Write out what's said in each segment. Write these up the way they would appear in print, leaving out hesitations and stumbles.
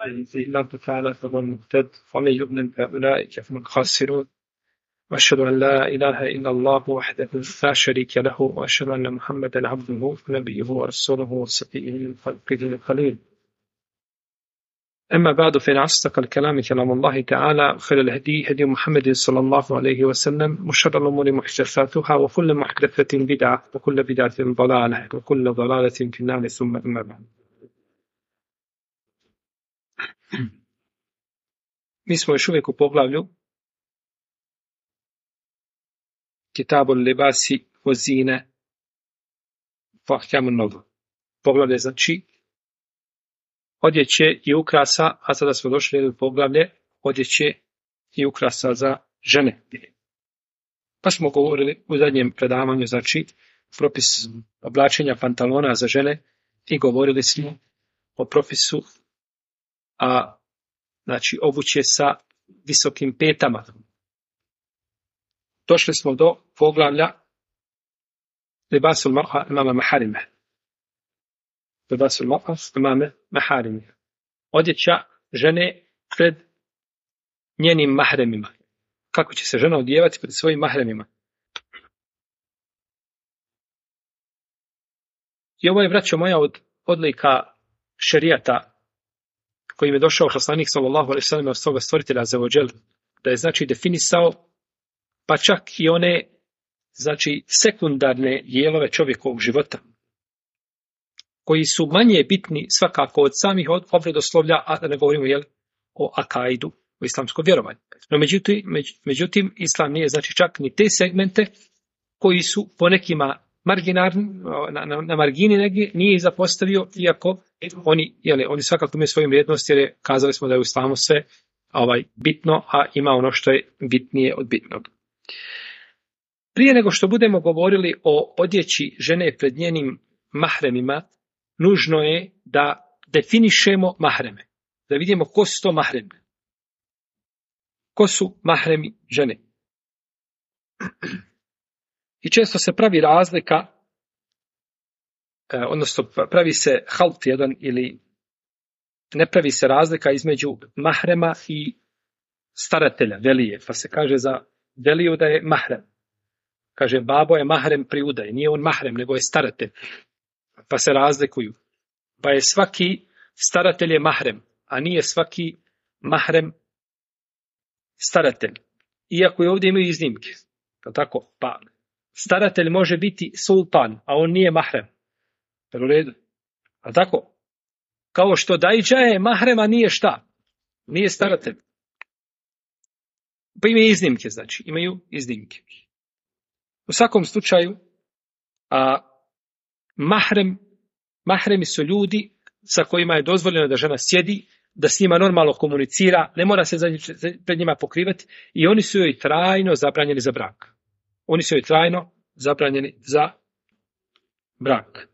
الله تعالى فهو المهتد ومن يضلل فأولئك هم الخاسرون وأشهد أن لا إله إلا الله وحده لا شريك له وأشهد أن محمدا عبده ونبيه ورسوله وصفيه من خلقه الخليل أما بعد فإن أصدق الكلام كلام الله تعالى وخير الهدي هدي محمد صلى الله عليه وسلم وشر الأمور محدثاتها وكل محدثة بدعة وكل بدعة ضلالة وكل ضلالة في النار ثم أما بعد. Mi smo još uvijek u poglavlju Kitabul libasi wa zine fa ahkamun nawm. Poglavlje znači odjeće i ukrasa, a sada smo došli u poglavlje odjeće i ukrasa za žene. Pa smo govorili u zadnjem predavanju, znači propis oblačenja pantalona za žene i govorili smo o propisu znači obuće sa visokim petama. Došli smo do poglavlja Libasul mar'a imama maharime. Libasul mar'a imama maharime. Odjeća žene pred njenim mahremima. Kako će se žena odjevati pred svojim mahremima? I ovo je, braćo moja, od odlika šerijata kojim je došao poslanik sallallahu alejhi ve sellem od svoga stvoritelja azza wa džel, da je znači definisao pa čak i one znači sekundarne dijelove čovjekovog života koji su manje bitni svakako od samih obredoslovlja, a da ne govorimo o akaidu, o islamskom vjerovanju. No međutim islam nije znači čak ni te segmente koji su po nekima marginarni, na margini negdje, nije ih zapostavio, iako oni svakako imaju svoju vrijednost, jer kazali smo da je u islamu sve bitno, a ima ono što je bitnije od bitnog. Prije nego što budemo govorili o odjeći žene pred njenim mahremima, nužno je da definišemo mahreme, da vidimo ko su to mahremi. Ko su mahremi žene? I često se pravi razlika, odnosno pravi se halt jedan ili ne pravi se razlika između mahrema i staratelja, velije. Pa se kaže za veliju da je mahrem. Kaže babo je mahrem pri udaji, nije on mahrem, nego je staratelj. Pa se razlikuju. Pa je svaki staratelj je mahrem, a nije svaki mahrem staratelj. Iako i ovdje imaju iznimke. Tako, pa staratelj može biti sultan, a on nije mahrem. U redu. A tako? Kao što dajđa je mahrem, a nije šta? Nije staratelj. Pa imaju iznimke, znači. Imaju iznimke. U svakom slučaju, mahremi su ljudi sa kojima je dozvoljeno da žena sjedi, da s njima normalno komunicira, ne mora se pred njima pokrivati, i oni su joj trajno zabranjeni za brak. Oni su joj trajno zabranjeni za brak.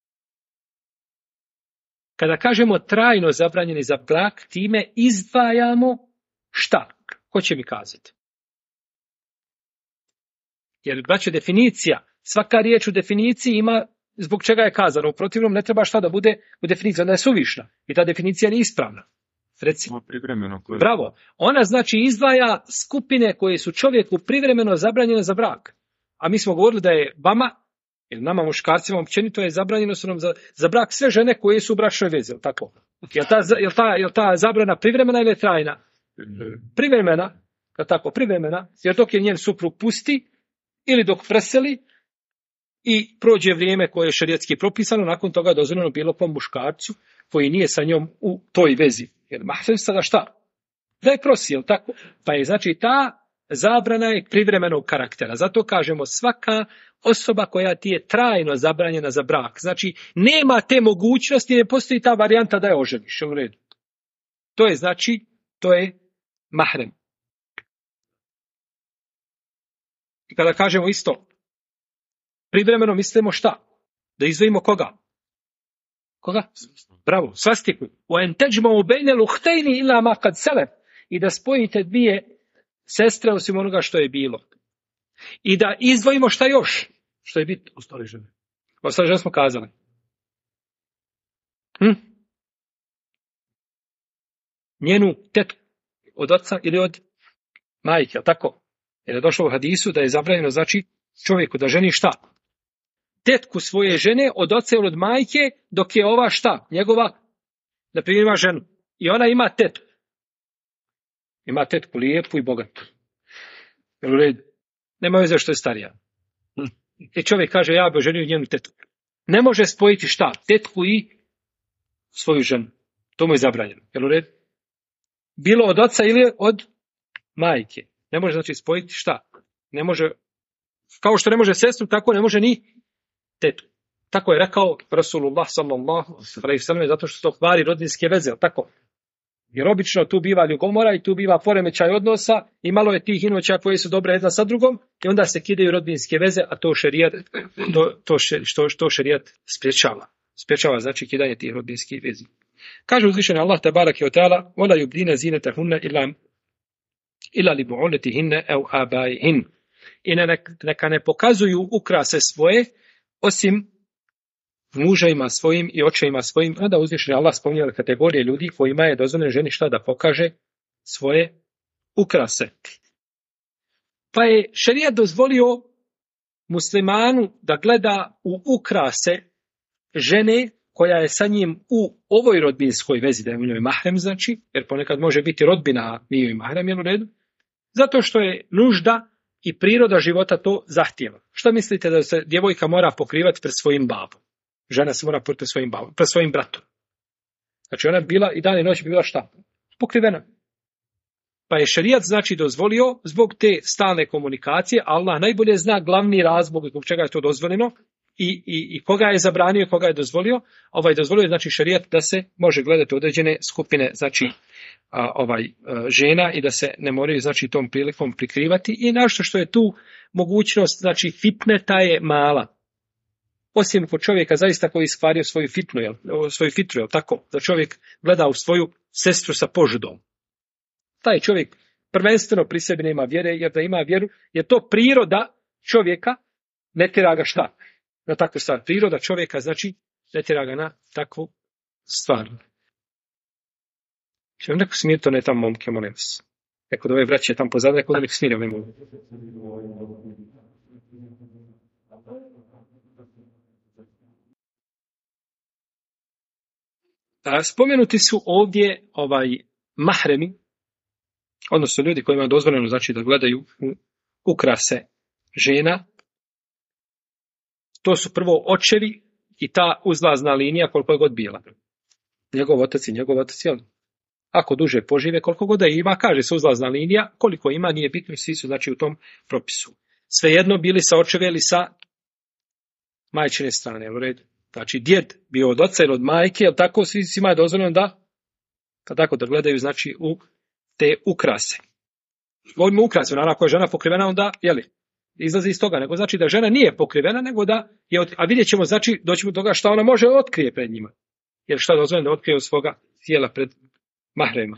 Kada kažemo trajno zabranjeni za brak, time izdvajamo šta? Ko će mi kazati? Jer, braćo, definicija, svaka riječ u definiciji ima zbog čega je kazano. U protivnom ne treba šta da bude u definiciji, onda je suvišna. I ta definicija nije ispravna. Recimo, bravo. Ona znači izdvaja skupine koje su čovjeku privremeno zabranjene za brak. A mi smo govorili da je vama, ili nama muškarcima općenito je zabranjeno su nam za brak sve žene koje su u bračnoj vezi. Tako? Je li ta zabrana privremena ili trajna? Privremena. Tako, privremena. Jer dok je njen suprug pusti ili dok preseli i prođe vrijeme koje je šerijatski propisano, nakon toga je dozvoljeno bilo po muškarcu koji nije sa njom u toj vezi. Jer mahrem sada šta? Da je prosi, jel tako? Pa je znači ta zabrana je privremenog karaktera. Zato kažemo svaka osoba koja ti je trajno zabranjena za brak. Znači nema te mogućnosti, ne postoji ta varijanta da je oženiš. U redu. To je znači, to je mahrem. I kada kažemo isto, privremeno mislimo šta? Da izdvojimo koga? Koga? Bravo, svastiku. وَاَنْ تَجْمَعُ بَيْنَ الْأُخْتَيْنِ إِلَّا مَا قَدْ سَلَفَ. I da spojite dvije sestre osim onoga što je bilo. I da izdvojimo šta još? Što je bitno? Ostale žene. Ostale žene smo kazali. njenu tetku od oca ili od majke, tako? Jer je došlo u hadisu da je zabranjeno, znači, čovjeku da ženi šta? Tetku svoje žene od oca ili od majke, dok je ova šta? Njegova, na primjer, ima ženu. I ona ima tetku. Ima tetku lijepu i bogatu. Jel u redu? Nema veze što je starija. I čovjek kaže, ja bi oženio njenu tetku. Ne može spojiti šta? Tetku i svoju ženu. To mu je zabranjeno. Jel u redu? Bilo od oca ili od majke. Ne može znači spojiti šta? Ne može, kao što ne može sestru, tako ne može ni tetu. Tako je rekao Rasulullah sallallahu alejhi ve sellem, zato što to kvari rodbinske veze, tako? Jer obično tu biva ljubomora i tu biva poremećaj odnosa i malo je tih inoća koje su dobre jedna sa drugom i onda se kidaju rodbinske veze, a to šerijat, što šerijat sprječava. Sprječava znači kidanje tih rodbinskih vezi. Kaže uzvišeni Allah tebareke ve teala: "Wala yubdina zinatahunna illa li bu'ulatihinna aw abaihin." I neka ne pokazuju ukrase svoje osim muževima svojim i očevima svojim. Onda uzvišeni Allah spominjao kategorije ljudi kojima je dozvoljeno ženi šta da pokaže svoje ukrase. Pa je šerijat dozvolio muslimanu da gleda u ukrase žene koja je sa njim u ovoj rodbinskoj vezi, da je u njoj mahrem, znači, jer ponekad može biti rodbina, a nije joj mahrem, jel u redu? Zato što je nužda i priroda života to zahtijeva. Što mislite da se djevojka mora pokrivati pred svojim babom? Žena se mora pokrivati pred svojim babom, pred svojim bratom. Znači ona bila i dan i noć bi bila šta? Pokrivena. Pa je šerijat znači dozvolio zbog te stalne komunikacije, Allah najbolje zna glavni razlog zbog čega je to dozvoljeno i koga je zabranio, koga je dozvolio. Dozvolio je znači šerijat da se može gledati određene skupine znači žena i da se ne moraju znači tom prilikom prikrivati i nešto što je tu mogućnost znači fitneta je mala. Osim kod čovjeka zaista koji iskvario svoju fitru, jel tako? Da čovjek gleda u svoju sestru sa požudom. Taj čovjek prvenstveno pri sebi nema vjere, jer da ima vjeru, jer to priroda čovjeka ne tjera ga šta? Na takvu stvar. Priroda čovjeka znači ne tjera ga na takvu stvar. Čem neko smiri to ne tamo momke, molim vas. Neko da ove braće tamo pozadnje, neko da nek smiri ove momke. Spomenuti su ovdje mahremi, odnosno ljudi kojima je dozvoljeno znači da gledaju ukrase žena. To su prvo očevi i ta uzlazna linija koliko je god bila. Njegov otac, jel? Ako duže požive, koliko god da ima, kaže se uzlazna linija, koliko ima, nije bitno, svi su znači u tom propisu. Svejedno bili sa očeve ili sa majčine strane, u redu. Znači, djed bio od oca ili od majke, jel tako, svima je dozvoljeno da gledaju, znači, u te ukrase. Govorimo ukrase, naravno, ako je žena pokrivena, onda, izlazi iz toga, nego znači da žena nije pokrivena, nego da je, a vidjet ćemo, znači, doći do toga šta ona može otkrije pred njima. Jer šta je dozvoljeno da otkrije od svoga tijela pred mahrema.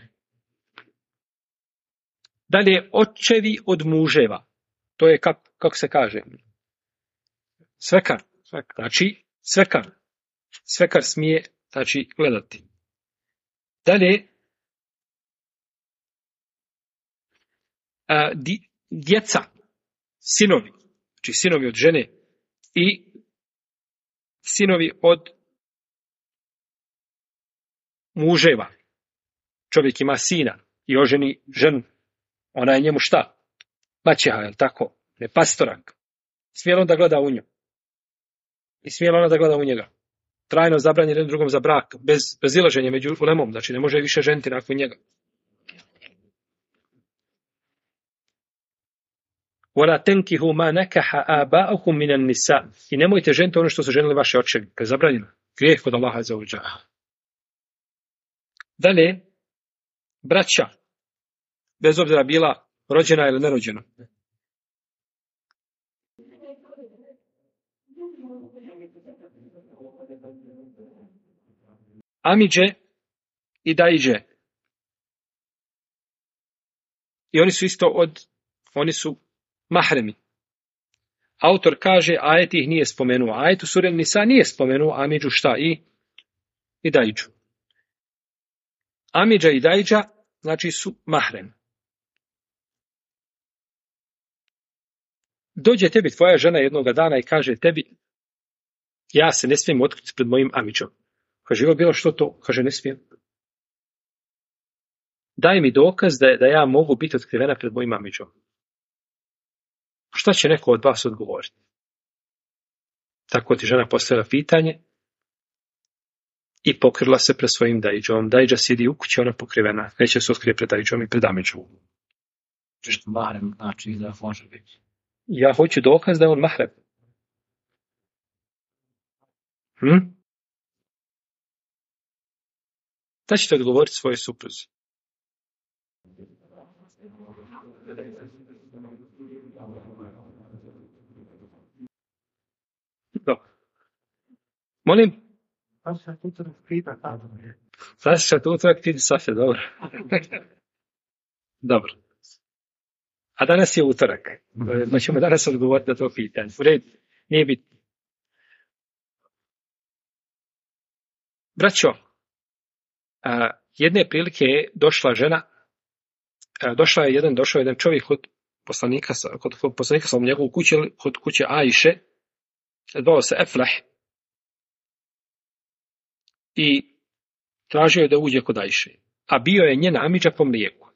Dalje, očevi od muževa. To je, kako se kaže, svekar. Znači, svekar smije, znači, gledati. Dalje, djeca, sinovi, znači sinovi od žene i sinovi od muževa. Čovjek ima sina i oženi ženu. Ona je njemu šta? Maćeha, je li tako? Ne pastorak. Smije li on da gleda u nju? I smije li ona da gleda u njega? Trajno zabranjen jednom drugom za brak, bez ilaženja među ulemom, znači ne može više ženiti nakon njega. وَلَا تَنْكِهُ مَا نَكَحَ آبَاؤُكُمْ مِنَ النِّسَاءِ I nemojte ženiti ono što su ženili vaše očevi. To je zabranjeno. Grijeh kod Allaha azza wa džalla. Dalje, braća, bez obzira bila rođena ili nerođena. Amidže i dajđe. I oni su isto oni su mahremi. Autor kaže, ajet ih nije spomenuo. Ajet u suri Nisa nije spomenuo Amidžu šta i dajđu. Amidža i dajđa, znači su mahrem. Dođe tebi tvoja žena jednoga dana i kaže tebi, ja se ne smijem otkriti pred mojim amidžom. Kaže, bilo što to? Kaže, ne smijem. Daj mi dokaz da ja mogu biti otkrivena pred mojim amidžom. Šta će neko od vas odgovoriti? Tako ti žena postavila pitanje i pokrila se pred svojim dajđom. Dajđa sjedi u kući, ona pokrivena. Neće se otkrije pred dajđom i pred amidžom. Što mahrem znači da može biti? Ja hoću dokaz da je on mahrem. Da ćete odgovoriti svojoj supruzi? Dobro. Molim? Sasvjet utorak ti Safja, dobro. Dobro. A danas je utorak. Pa ćemo danas odgovoriti na to pitanje. U redu, nije bitno. Braćo, jedne prilike je došla žena, došao je jedan čovjek kod poslanika sa njegovu kuću, kod kuće Ajše, zvao se Eflah, i tražio je da uđe kod Ajše, a bio je njena amidža po mlijeku.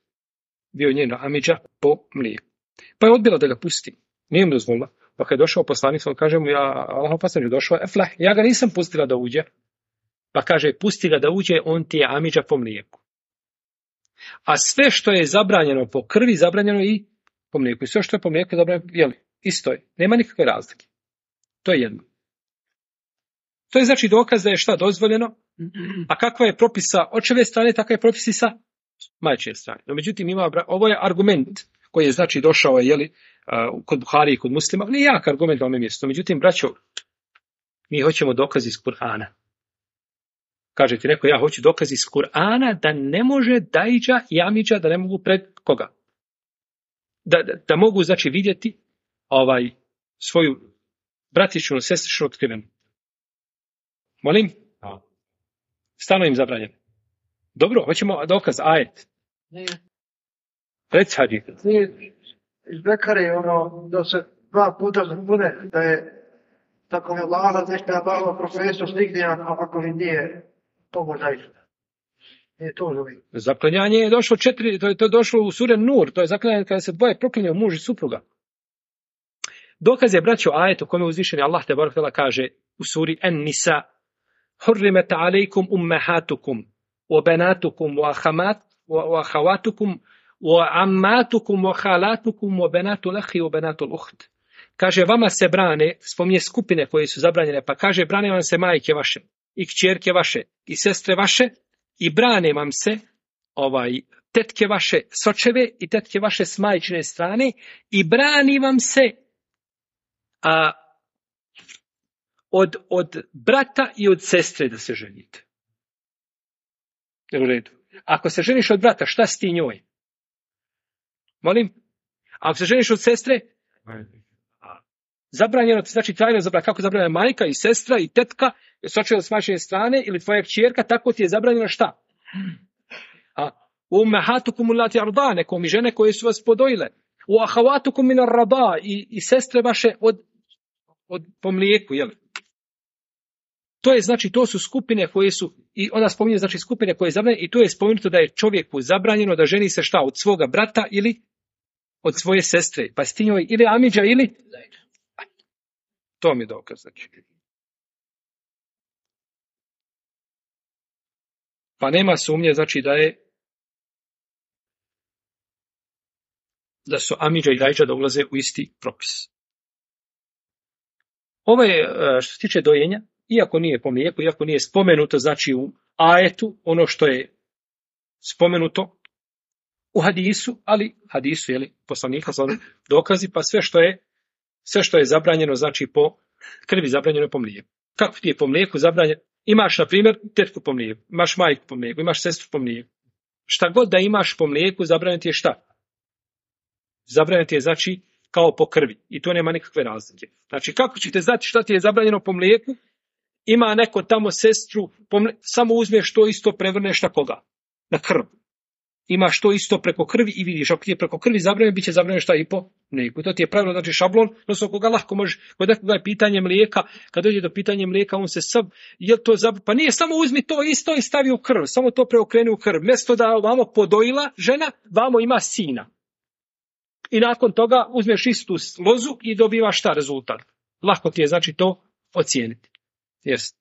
Pa je odbila da ga pusti. Nije mu dozvolila. Pa kad je došao poslanik, on kaže mu, Allahov poslanik, došao je Eflah, ja ga nisam pustila da uđe. Pa kaže, pusti ga da uđe, on ti je amidža po mlijeku. A sve što je zabranjeno po krvi, zabranjeno i po mlijeku. I sve što je po mlijeku, zabranjeno, isto je. Nema nikakve razlike. To je jedno. To je znači dokaz da je šta dozvoljeno, a kakva je propisa očeve strane, takav je propis i sa majčine strane. No, međutim, ovo je argument koji je znači došao kod Buhari i kod Muslima. Nije jak argument na ovome mjestu. Međutim, braćo, mi hoćemo dokaz iz Kur'ana. Kaže ti neko, ja hoću dokaz iz Kur'ana da ne može dajđa i amidža, da ne mogu pred koga? Da mogu, znači, vidjeti svoju bratičnu, sestričnu otkrivenu. Molim? Stano im zabranjeno. Dobro, hoćemo dokaz, ajet. Reci, hađi. Iz Bekare da se 2 puta zabune da je tako je Allah nešto je bavio profesor stigne, ako mi nije pomoć zaista. Nije to zove. Zaklanjanje je došlo 4, to je došlo u sure Nur, to je zaklanjanje kada se dvoje proklinju, muž i supruga. Dokaz je, braćo, ajet u kome uzvišeni Allah te barek tela kaže u suri An-Nisa: Hurrimet alejkum ummahatukum wa banatukum wa akhawatukum wa ammatukum wa khalatukum wa banatul akhi wa banatul ukht. Kaže, vama se brane, spominje skupine koje su zabranjene, pa kaže, brane vam se majke vaše i kćerke vaše i sestre vaše i brane vam se tetke vaše s očeve i tetke vaše s majčine strane i brani vam se od brata i od sestre da se ženite. U redu. Ako se ženiš od brata, šta si ti njoj? Molim? Ako se ženiš od sestre, zabranjeno ti znači trajno zabranjeno. Kako je zabranjena majka i sestra i tetka, s očeva s majčine strane ili tvoja kćerka, tako ti je zabranjeno šta? Ummahatukum allati arda'nakum, žene koje su vas podojile. U ahavatukum min ar-rada, i sestre vaše od po mlijeku, jel? To je znači, to su skupine koje su, i ona spominje znači skupine koje je zabranjeno, i to je spomenuto da je čovjeku zabranjeno da ženi se šta, od svoga brata ili od svoje sestre, pa s njoj ili amidža ili to mi je dokaz, znači. Pa nema sumnje, znači da su amidža i dajđa da ulaze u isti propis. Ovo je što se tiče dojenja, iako nije po mlijeku, iako nije spomenuto, znači u ajetu, ono što je spomenuto u hadisu, ali hadisu, poslanika, dokazi, pa sve što je zabranjeno, znači po krvi zabranjeno je po mlijeku. Kako ti je po mlijeku zabranjeno? Imaš, na primjer, tetku po mlijeku, imaš majku po mlijeku, imaš sestru po mlijeku. Šta god da imaš po mlijeku, zabranjeno ti je šta? Zabranjeno ti je, znači, kao po krvi. I to nema nikakve razlike. Znači, kako ćete znati šta ti je zabranjeno po mlijeku? Ima neko tamo sestru, samo uzmeš to isto, prevrneš na koga? na krv. Imaš to isto preko krvi i vidiš, ako ti je preko krvi zabranjeno, bit će zabranjeno šta i po mlijeku. To ti je pravilo, znači šablon, odnosno koga lahko možeš, kod nekoga je pitanje mlijeka, kad dođe do pitanja mlijeka, on se je to pa nije samo uzmi to isto i stavi u krv, samo to preokreni u krv. Mjesto da vamo podojila žena, vamo ima sina. I nakon toga uzmeš istu lozu i dobivaš šta rezultat. Lako ti je, znači, to ocijeniti. Jest.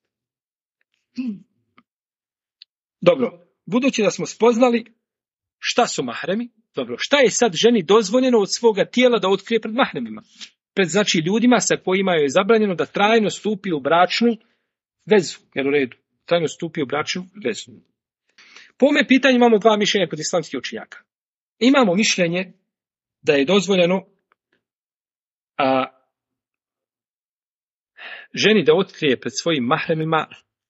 Dobro, budući da smo spoznali šta su mahremi, dobro, šta je sad ženi dozvoljeno od svoga tijela da otkrije pred mahremima? Pred, znači, ljudima sa kojima je zabranjeno da trajno stupi u bračnu vezu. Jel u redu? Trajno stupi u bračnu vezu. Po ovome pitanju imamo dva mišljenja kod islamskih učenjaka. Imamo mišljenje da je dozvoljeno ženi da otkrije pred svojim mahremima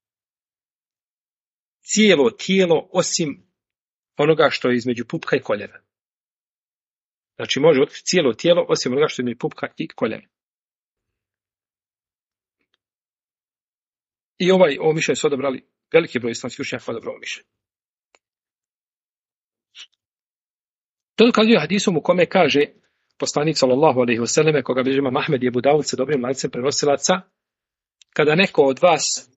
cijelo tijelo osim onoga što je između pupka i koljena. Znači može otkriti cijelo tijelo osim onoga što je između pupka i koljena. I ovo mišljenje su odabrali, veliki broj islamskih učenjaka odabrao ovo mišljenje. To dokazuje hadisom u kome kaže poslanik sallallahu alejhi ve selleme, koga bilježi imam Ahmed i Ebu Davud sa dobrim lancem prenosilaca, kada neko od vas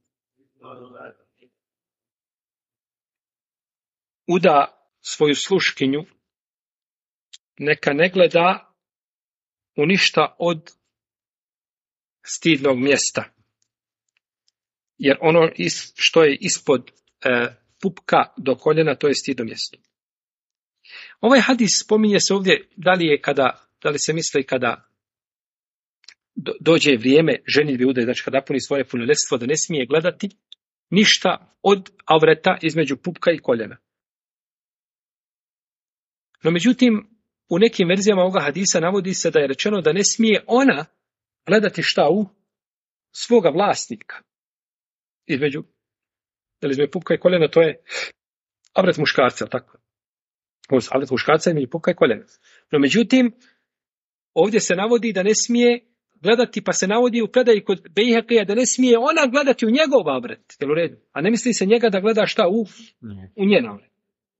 uda svoju sluškinju, neka ne gleda u ništa od stidnog mjesta. Jer ono što je ispod pupka do koljena, to je stidno mjesto. Ovaj hadis spominje se ovdje da li se misli kada dođe vrijeme ženidbe udaje, znači kada puni svoje punoljetstvo, da ne smije gledati ništa od avreta između pupka i koljena. No međutim, u nekim verzijama ovoga hadisa navodi se da je rečeno da ne smije ona gledati šta u svoga vlasnika. Između pupka i koljena, to je avret muškarca, tako? Avret muškarca između pupka i koljena. No međutim, ovdje se navodi da ne smije gledati, pa se navodi u predaji kod Bejhekija da ne smije ona gledati u njegov avret, jel u redu? A ne misli se njega da gleda šta u njen avret.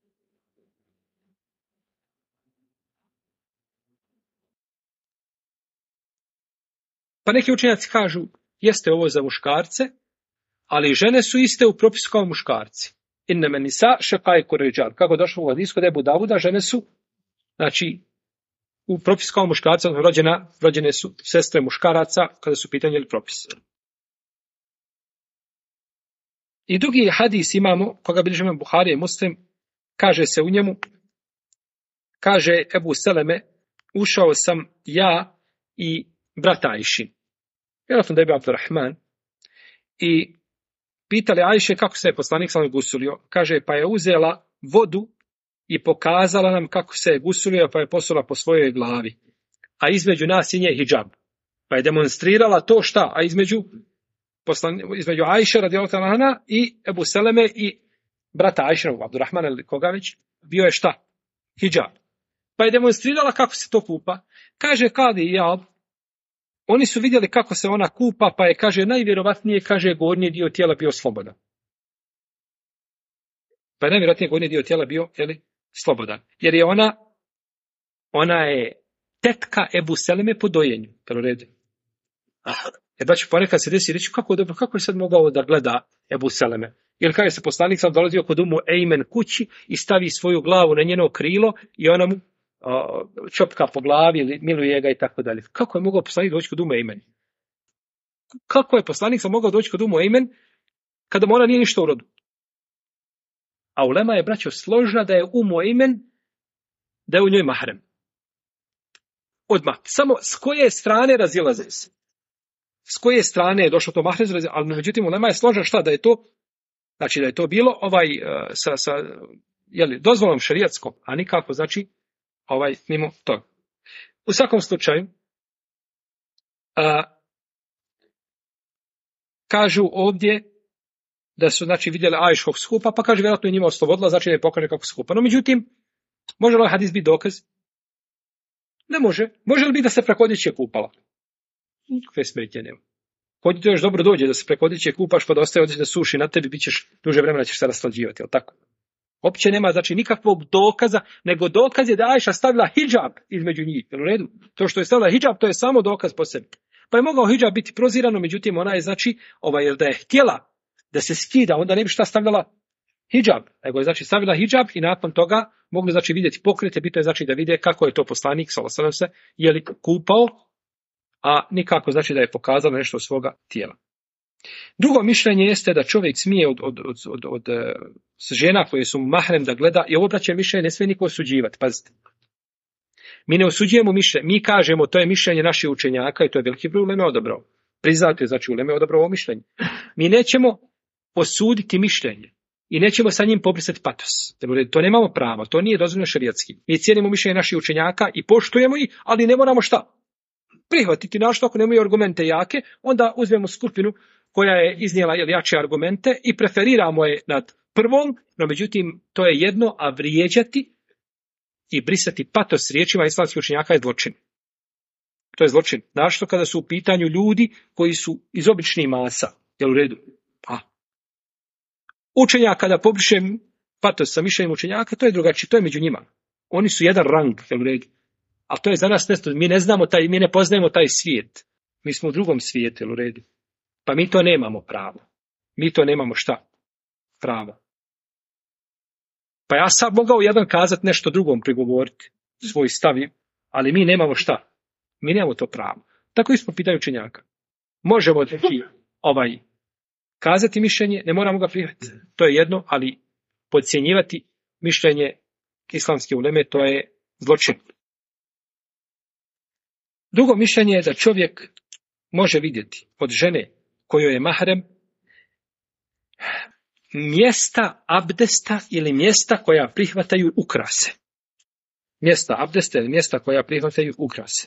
Pa neki učenjaci kažu, jeste ovo za muškarce, ali žene su iste u propisu kao muškarci. Inneme nisa šekajku ređal. Kako došlo u hadisu kod Ebu Davuda, žene su, znači, u propisu kao muškarca, rođene su sestre muškaraca, kada su pitanje ili propis. I drugi hadis imamo, koga bilježi imam Buharija i Muslim, kaže se u njemu, kaže Ebu Seleme, ušao sam ja i brat Ajši. Vjerojatno da je bio Abdurrahman. I pitali Ajše kako se je poslanik sam gusulio. Kaže, pa je uzela vodu i pokazala nam kako se je gusulio, pa je posula po svojoj glavi. A između nas i nje hidžab. Pa je demonstrirala to šta? A između Ajše radijallahu anha i Ebu Seleme i brata Ajše, Abdurrahman ili koga već, bio je šta? Hidžab. Pa je demonstrirala kako se to kupa. Kaže Kadi Iyad, oni su vidjeli kako se ona kupa, pa je, kaže, najvjerovatnije, kaže, gornji dio tijela bio slobodan. Pa je najvjerojatnije gornji dio tijela bio, slobodan. Jer je ona je tetka Ebu Seleme po dojenju. Jel u redu? Jer da će ponekad se desi reći, kako je sad mogao da gleda Ebu Seleme? Jer kaže se poslanik sam dolazio kod Umu Ejmen kući i stavi svoju glavu na njeno krilo i ona mu čopka po glavi ili miluje ga i tako dalje. Kako je mogao poslanik doći kod Umu Ejmen? Kako je poslanik sam mogao doći kod Umu Ejmen kada mu ona nije ništa u rodu? A ulema je, braćo, složna da je Umu Ejmen, da je u njoj mahrem. Odmah. Samo s koje strane razilaze se. S koje strane je došlo to mahrem, ali međutim ulema je složna šta da je to, znači da je to bilo sa dozvolom šerijatskom, a nikako znači mimo toga. U svakom slučaju, kažu ovdje da su, znači, vidjeli Ajškog skupa, pa kaže, vjerojatno je njima oslobodila, znači da je pokaže kako skupa. No, međutim, može li ovaj hadis biti dokaz? Ne može. Može li biti da se preko odjeće kupala? Nikakve smetnje nema. Kod ti to još dobro dođe da se preko odjeće kupaš, pa da ostaje odjeće da suši na tebi, bit ćeš duže vremena ćeš se raslađivati, jel tako? Opće nema znači nikakvog dokaza, nego dokaz je da Ajša stavila hidžab između njih. Jel u redu? To što je stavila hidžab, to je samo dokaz po sebi. Pa je mogao hidžab biti prozirano, međutim ona je znači, jer da je htjela da se skida, onda ne bi šta stavljala hidžab. Nego je znači stavila hidžab i nakon toga mogli znači vidjeti pokrete, bitno je znači da vide kako je to poslanik, sallallahu alejhi ve sellem, je li kupao, a nikako znači da je pokazalo nešto od svoga tijela. Drugo mišljenje jeste da čovjek smije od žena koje su mahrem da gleda, i ovo braće mišljenje ne smije niko osuđivati, pazite. Mi ne osuđujemo mišljenje, mi kažemo to je mišljenje naših učenjaka i to je veliki broj uleme odabrao. Priznate, znači uleme odabrao ovo mišljenje. Mi nećemo osuditi mišljenje i nećemo sa njim pobrisati patos. To nemamo pravo, to nije dozvoljeno šerijatski. Mi cijenimo mišljenje naših učenjaka i poštujemo ih, ali ne moramo šta? Prihvatiti našto ako nemaju argumente jake, onda uzmemo skupinu koja je iznijela jače argumente i preferiramo je nad prvom, no međutim to je jedno, a vrijeđati i brisati patos riječima islamskih učenjaka je zločin. To je zločin. Našto kada su u pitanju ljudi koji su iz običnih masa. Jel u redu? Učenjak kada pobriše patos sa mišljenjem učenjaka, to je drugačije, to je među njima. Oni su jedan rang, jel u redu? Ali to je za nas nešto, mi ne znamo mi ne poznajemo taj svijet. Mi smo u drugom svijetu, jel u redu? Pa mi to nemamo pravo. Mi to nemamo šta? Pravo. Pa ja sad mogao jedan kazati nešto drugom prigovoriti, svoj stav, ali mi nemamo šta? Mi nemamo to pravo. Tako isto pitaju učenjaka. Možemo kazati mišljenje, ne moramo ga prihvatiti. To je jedno, ali podcjenjivati mišljenje islamske uleme, to je zločin. Drugo mišljenje je da čovjek može vidjeti od žene kojoj je mahrem mjesta abdesta ili mjesta koja prihvataju ukrase. Mjesta abdesta ili mjesta koja prihvataju ukrase.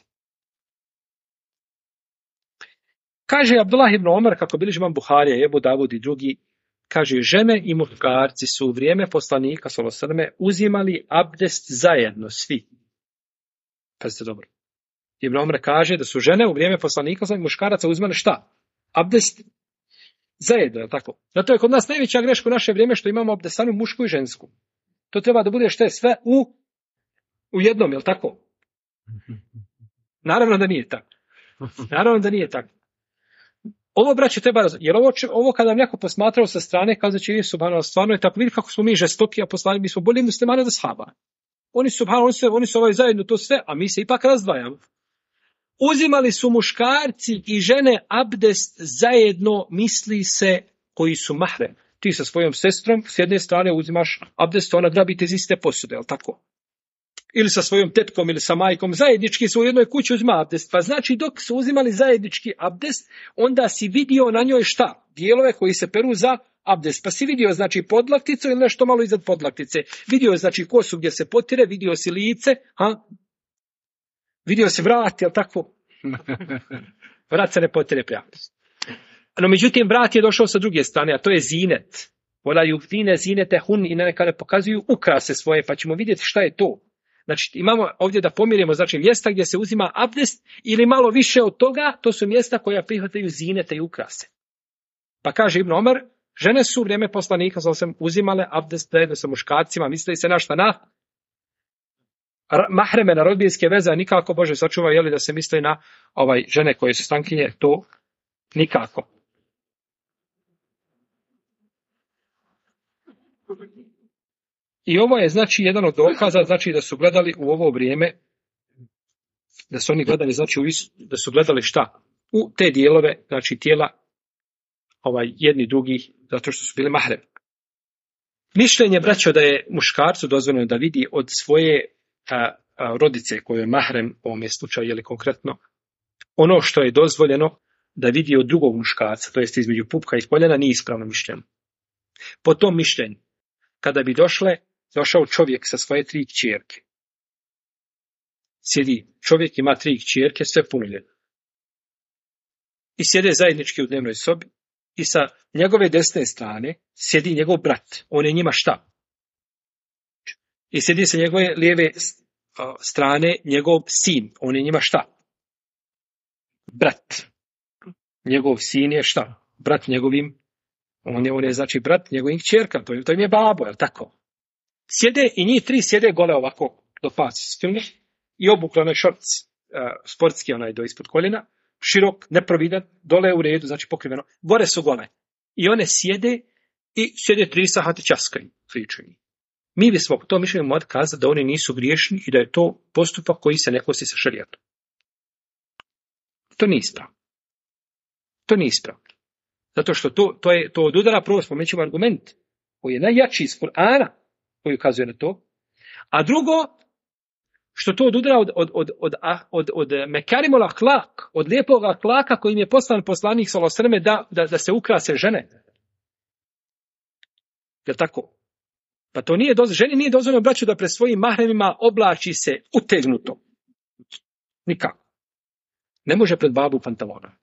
Kaže Abdullah ibn Omar, kako bilježi imam Buharija, Ebu Davud i drugi, kaže, žene i muškarci su u vrijeme poslanika sallallahu alejhi ve selleme uzimali abdest zajedno, svi. Pazite dobro. Ibn Omar kaže da su žene u vrijeme poslanika i muškaraca uzimali šta? Abdest zajedno, je tako? Zato je kod nas najveća greška u naše vrijeme što imamo abdestanu mušku i žensku. To treba da bude što je sve u jednom, je li tako? Naravno da nije tako. Naravno da nije tako. Ovo, braće, treba razumjeti. Jer ovo kada nam neko posmatrao sa strane, kazat će, subhanallah, stvarno je tako, vidi kako smo mi žestoki, a poslani, mi smo bolji muslimani od ashaba. Oni su zajedno to sve, a mi se ipak razdvajamo. Uzimali su muškarci i žene abdest zajedno, misli se, koji su mahrem. Ti sa svojom sestrom s jedne strane uzimaš abdest, ona grabite iz iste posude, je li tako? Ili sa svojom tetkom ili sa majkom, zajednički su u jednoj kući uzima abdest. Pa znači dok su uzimali zajednički abdest, onda si vidio na njoj šta? Dijelove koji se peru za abdest. Pa si vidio znači podlakticu ili nešto malo iznad podlaktice. Vidio znači kosu gdje se potire, vidio si lice, vidio si vrat, jel tako? Vrat se ne potire pri abdestu. No međutim, vrat je došao sa druge strane, a to je zinet. Vola yubdine zinetehun, i neka ne pokazuju ukrase svoje, pa ćemo vidjeti šta je to. Znači, imamo ovdje da pomirimo, znači, mjesta gdje se uzima abdest ili malo više od toga, to su mjesta koja prihvataju zinete i ukrase. Pa kaže Ibn Omar, žene su u vrijeme poslanika uzimale abdest zajedno sa muškarcima, misli se na šta? Na mahreme, na rodbinske veze, a nikako, Bože sačuva, jeli da se misli na žene koje su stankinje, to nikako. I ovo je znači jedan od dokaza, znači da su gledali u ovo vrijeme, da su oni gledali, znači da su gledali šta? U te dijelove, znači tijela jedni drugih, zato što su bili mahrem. Mišljenje, braćo, da je muškarcu dozvoljeno da vidi od svoje rodice koje je mahrem, u ovom slučaju, jeli konkretno, ono što je dozvoljeno da vidi od drugog muškarca, to jest između pupka i koljena, nije ispravno mišljenje. Po tom mišljenju, kada bi došao čovjek sa svoje 3 kćerke. Sjedi, čovjek ima 3 kćerke, sve punoljetne. I sjede zajednički u dnevnoj sobi i sa njegove desne strane sjedi njegov brat. On je njima šta? I sjedi sa njegove lijeve strane njegov sin. On je njima šta? Brat. Njegov sin je šta? Brat njegovim. On je znači brat njegovim kćerka. To im je babo, je li tako? Sjede i njih 3 sjede gole ovako do pasa i obukle onaj šorc sportski onaj do ispod koljena, širok, neprovidan, dole u redu, znači pokriveno, gore su gole. I one sjede i sjede 3 sahati časkaju, pričaju. Mi bismo po tom mišljenju mogli kazati da oni nisu griješni i da je to postupak koji se ne kosi sa šerijatom. To nije ispravno. To nije ispravno. Zato što to odudara, prvo spomenut ćemo argument koji je najjači iz Kur'ana koji ukazuje na to, a drugo što to odudara od mekarimul ahlak, od lijepog ahlaka kojim je poslan poslanik sallallahu alejhi ve sellem da se ukrase žene. Jel tako? Pa to nije ženi nije dozvoljeno, braćo, da pred svojim mahremima oblači se utegnuto. Nikako. Ne može pred babu pantalona.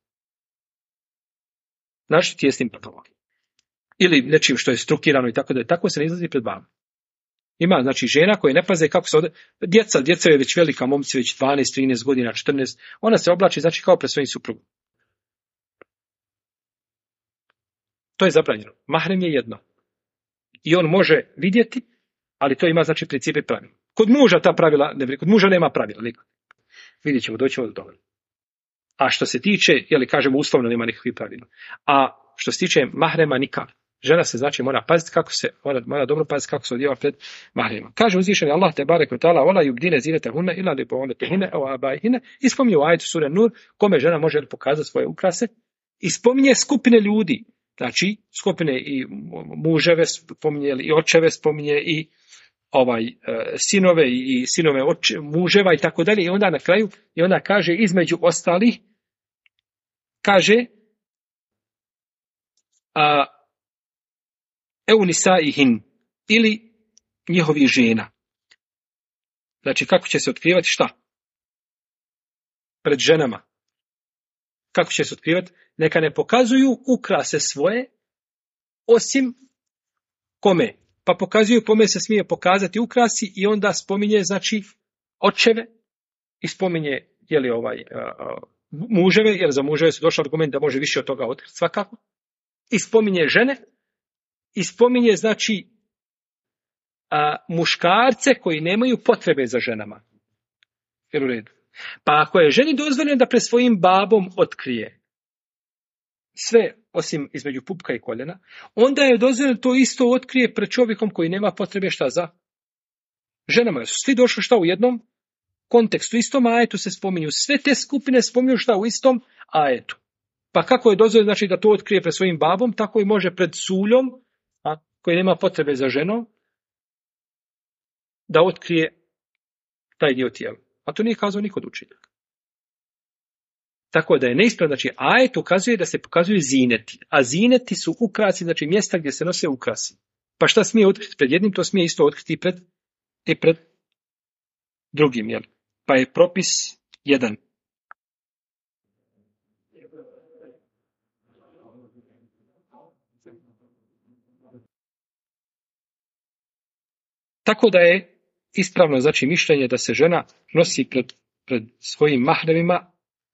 Naši tijesnim pantalona. Ili nečim što je strukirano i tako da je. Tako se ne izlazi pred babu. Ima, znači, žena koje ne paze kako se djeca je već velika, momci već 12, 13 godina, 14, ona se oblači, znači, kao pred svojim suprugom. To je zabranjeno. Mahrem je jedno. I on može vidjeti, ali to ima, znači, principe i pravila. Kod muža ta pravila, kod muža nema pravila. Vidjet ćemo, doćemo do toga. A što se tiče, kažemo uslovno nema nikakvih pravila. A što se tiče mahrema nikako. Žena se, znači, mora paziti kako se, mora dobro paziti kako se odjeva pred mahremima. Kaže uzvišeni Allah te barek ve taala: "Wala yubdine zinatahunna illa li bu'ulatihinna aw abaihinna." I spominje u ajetu sure Nur kome žena može pokazati svoje ukrase. I spominje skupine ljudi. Znači, skupine i muževe spominje, i očeve spominje, i sinove i sinove muževa i tako dalje. I onda na kraju, i onda kaže između ostalih, kaže eunisaihin, ili njihovih žena. Znači, kako će se otkrivati šta? Pred ženama. Kako će se otkrivati? Neka ne pokazuju ukrase svoje, osim kome? Pa pokazuju kome se smije pokazati ukrasi i onda spominje, znači, očeve i spominje, muževe, jer za muževe su došli argument da može više od toga otkriti svakako. I spominje žene, i spominje, znači, muškarce koji nemaju potrebe za ženama. Jer u redu. Pa ako je ženi dozvoljeno da pred svojim babom otkrije sve osim između pupka i koljena, onda je dozvoljeno to isto otkrije pred čovjekom koji nema potrebe šta za ženama. Jer su svi došli šta u jednom kontekstu, istom ajetu se spominju. Sve te skupine spominju šta u istom ajetu. Pa kako je dozvoljeno, znači, da to otkrije pred svojim babom, tako i može pred suljom, koji nema potrebe za ženom, da otkrije taj dio tijela. A to nije kazao niko od učenjaka. Tako da je neispravno, znači, ajet ukazuje da se pokazuju zineti. A zineti su ukrasi, znači mjesta gdje se nose ukrasi. Pa šta smije otkriti pred jednim, to smije isto otkriti i pred drugim. Jel? Pa je propis jedan. Tako da je ispravno, znači, mišljenje da se žena nosi pred svojim mahremima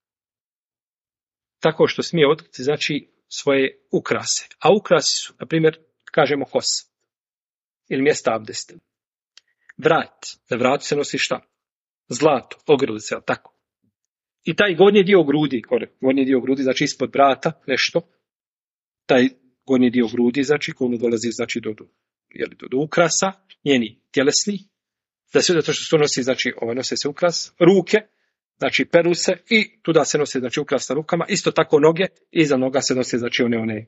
tako što smije otkriti, znači, svoje ukrase. A ukrasi su, na primjer, kažemo kosa ili mjesta abdesta. Vrat, na vratu se nosi šta? Zlato, ogrlice, tako. I taj gornji dio grudi, znači ispod vrata, nešto, taj gornji dio grudi, znači, koji dolazi, znači, do ukrasa, njeni tjelesni, zato što to nosi, znači, nose se ukras, ruke, znači, peru se i tuda se nosi, znači, ukras na rukama, isto tako noge, i za noga se nosi, znači, one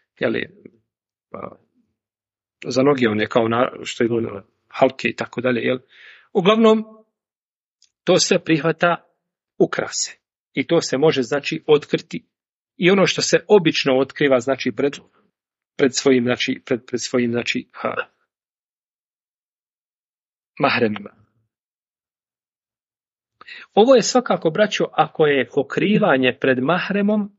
za noge one kao što je halke i tako dalje, jel? Uglavnom, to sve prihvata ukrase. I to se može, znači, otkriti. I ono što se obično otkriva, znači, pred svojim, znači, mahremima. Ovo je svakako, braćo, ako je pokrivanje pred mahremom,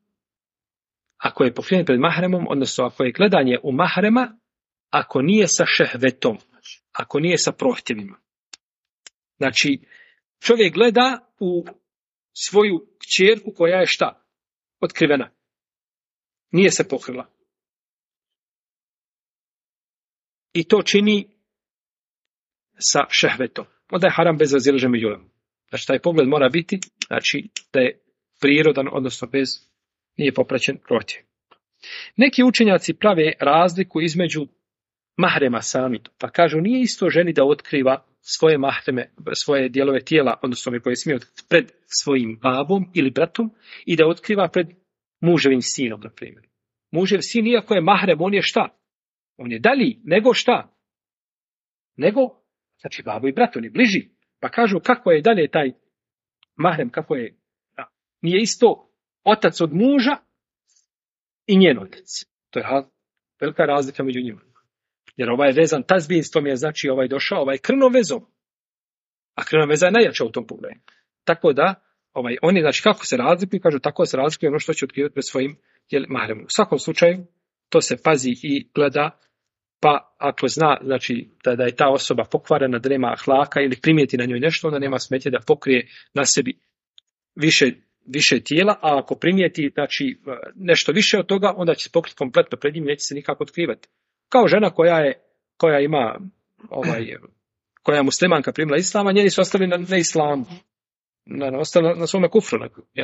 odnosno ako je gledanje u mahrema, ako nije sa šehvetom, ako nije sa prohtjevima. Znači, čovjek gleda u svoju kćerku koja je šta? Otkrivena. Nije se pokrila. I to čini sa šehvetom. Onda je haram bez razilaženja među ulemom. Znači, taj pogled mora biti, znači, da je prirodan, odnosno nije popraćen protiv. Neki učenjaci prave razliku između mahrema sami, pa kažu nije isto ženi da otkriva svoje mahreme, svoje dijelove tijela, odnosno one koje smije pred svojim babom ili bratom i da otkriva pred muževim sinom, na primjer. Mužev sin, iako je mahrem, on je šta? On je dalji, nego šta? Nego, znači babo i brat, on je bliži. Pa kažu kako je dalje taj mahrem, kako je, nije isto otac od muža i njen otac. To je velika razlika među njima. Jer ovaj je vezan tazbinstvom, je znači ovaj došao, ovaj krvnom vezom. A krvna veza je najjača u tom pogledu. Tako da, oni, znači kako se razlikuju, kažu tako se razlikuju ono što će otkrivati pred svojim mahremom. U svakom slučaju, to se pazi i gleda, pa ako zna, znači da je ta osoba pokvarena, da nema ahlaka ili primijeti na njoj nešto, onda nema smetje da pokrije na sebi više tijela, a ako primijeti znači, nešto više od toga, onda će se pokriti kompletno pred njim, neće se nikako otkrivati. Kao žena koja ima koja je muslimanka primila islama, njeni su ostali na islamu. Ostali na svome kufru.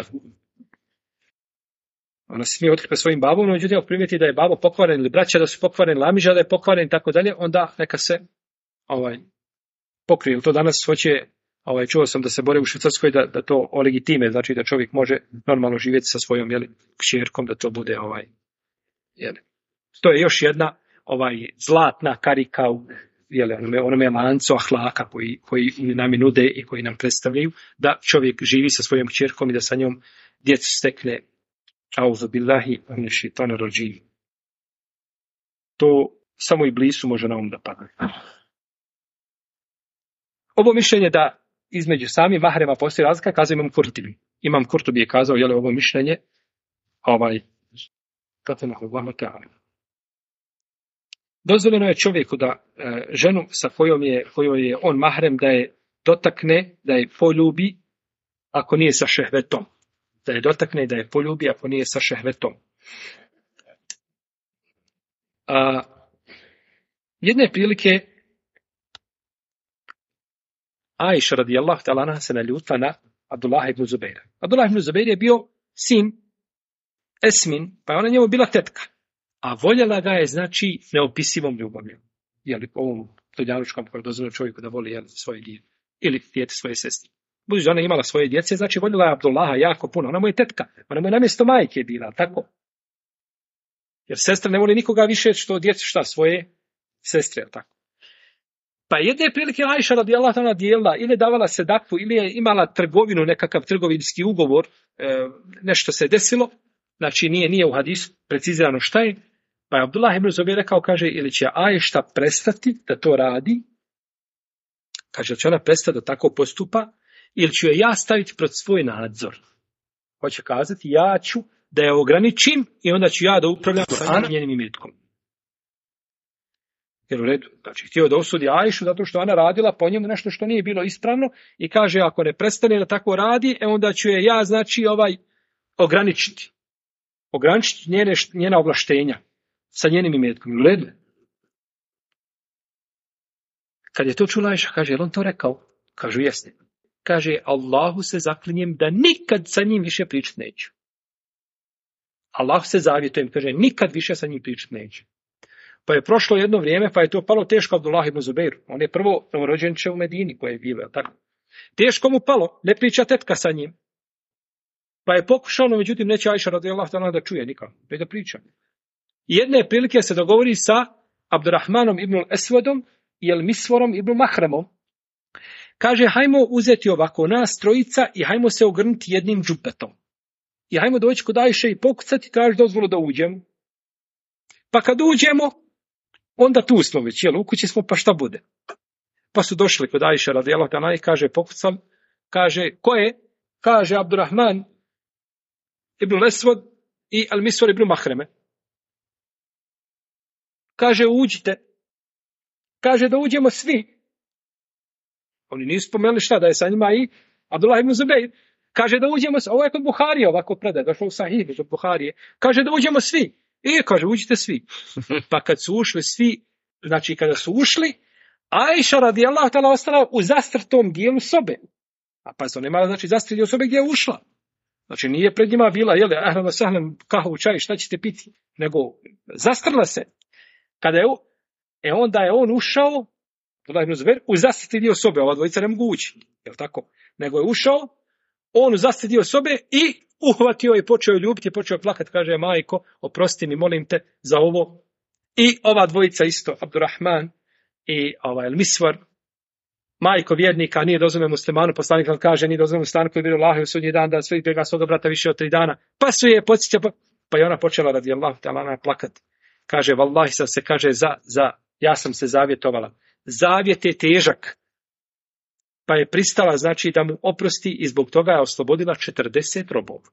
Ona se smije otkriti svojim babom, no međutim, ako primijeti da je babo pokvaren ili braća da su pokvareni, lamiža da je pokvaren i tako dalje, onda neka se pokrije. To danas hoće, čuo sam da se bore u Švicarskoj da to olegitime, znači da čovjek može normalno živjeti sa svojom kćerkom, da to bude To je još jedna zlatna karika u onome lancu ahlaka koji nam nude i koji nam predstavljaju, da čovjek živi sa svojom kćerkom i da sa njom djecu stekne. Auzu billahi min šejtanir racim. To samo i blisu može na da padne. Ovo mišljenje da između samih mahrema postoji razlika, kazao Imam Kurtubi. Imam Kurtubi je kazao, ovo mišljenje, dozvoljeno je čovjeku da ženu sa kojoj je on mahrem da je dotakne, da je poljubi, ako nije sa šehvetom. Da je dotakne, da je poljubi, ako nije sa šehvetom. Jedne prilike Ajša radijallahu ta'ala anha se naljutila na Abdullah ibn Zubeira. Abdullah ibn Zubeir je bio sin Esmin, pa je ona njemu bila tetka. A voljela ga je, znači, neopisivom ljubavlju. Ovom dunjalučkom koja dozvoljeno čovjeku da voli svoje dijete. Ili dijete svoje sestre. Budući da ona imala svoje djece, znači voljela je Abdullaha jako puno. Ona mu je tetka. Ona mu je namjesto majke bila, tako? Jer sestra ne voli nikoga više što djece svoje sestre, tako? Pa jedne prilike Ajša radijallahu ta'ala dijelila ili davala sedakvu ili je imala trgovinu, nekakav trgovinski ugovor, nešto se desilo, znači nije u hadisu precizirano šta je, pa je Abdullah ibn Zubeir rekao, kaže, ili će Ajša prestati da to radi, kaže, će ona prestati da tako postupa, ili ću je ja staviti pred svoj nadzor. Hoće kazati, ja ću da je ograničim i onda ću ja da upravljam sa njenim imetkom. Jer u redu, znači htio da osudi Ajšu zato što ona radila po njemu nešto što nije bilo ispravno i kaže, ako ne prestane da tako radi, onda ću je ja, znači, ograničiti. Ograničiti njena ovlaštenja sa njenim imetkom. U redu. Kad je to čula Ajša, kaže, je li on to rekao? Kažu, jeste. Kaže, Allahu se zaklinjem da nikad sa njim više pričati neću. Allahu se zavjetujem, kaže, nikad više sa njim pričati neću. Pa je prošlo jedno vrijeme, pa je to palo teško Abdullah ibn Zubeiru. On je prvo novorođenče u Medini koje je bilo, tako. Teško mu palo, ne priča tetka sa njim. Pa je pokušao, no međutim neće Ajša radijallahu ta'ala da čuje nikako, već da priča. Jedne prilike se dogovori sa Abdurrahmanom ibn Esvedom i Misvorom ibn Mahremom. Kaže, hajmo uzeti ovako nas trojica i hajmo se ogrnuti jednim džupetom. I hajmo doći kod Ajše i pokucati i traži dozvolu da uđemo. Pa kad uđemo, onda tu smo već, u kući smo, pa šta bude? Pa su došli kod Ajše radijallahu ta'ala i kaže, pokucali, kaže, ko je? Kaže, Abdurrahman ibn Esved i Al-Misvar ibn Mahreme. Kaže, uđite. Kaže, da uđemo svi. Oni nisu spomenuli šta, da je sa njima i Abdullah ibn Zubeir. Kaže, da uđemo svi. Ovo je kod Buharije ovako predaj, došlo u Sahih kod Buharije. Kaže, da uđemo svi. I kaže, uđite svi. Pa kad su ušli svi, znači kada su ušli, Ajša radijallahu ta'ala ostala u zastrtom dijelu sobe. A pa to nema znači zastrt dio sobe gdje je ušla. Znači nije pred njima bila, ahlan wa sahlan, kahvu, čaj, šta ćete piti, nego zastrla se. Kada je, onda je on ušao, u zastrti dio sobe, ova dvojica ne mogu ući, jel tako? Nego je ušao, on u zastrti dio sobe i uhvatio i počeo ljubiti, počeo plakati, kaže, majko, oprosti mi, molim te za ovo. I ova dvojica isto, Abdurrahman i Misvar, majko vjernika, nije dozvoljeno muslimanu, poslanik kaže, nije dozvoljeno muslimanu koji je bio u sudnji dan da sve izbjega svoga brata više od 3 dana. Pa su je podsjeća, pa je ona počela radijallahu ta'ala plakati. Kaže, vallahi sam se, kaže, ja sam se zavjetovala. Zavjet je težak. Pa je pristala, znači, da mu oprosti i zbog toga je oslobodila 40 robova.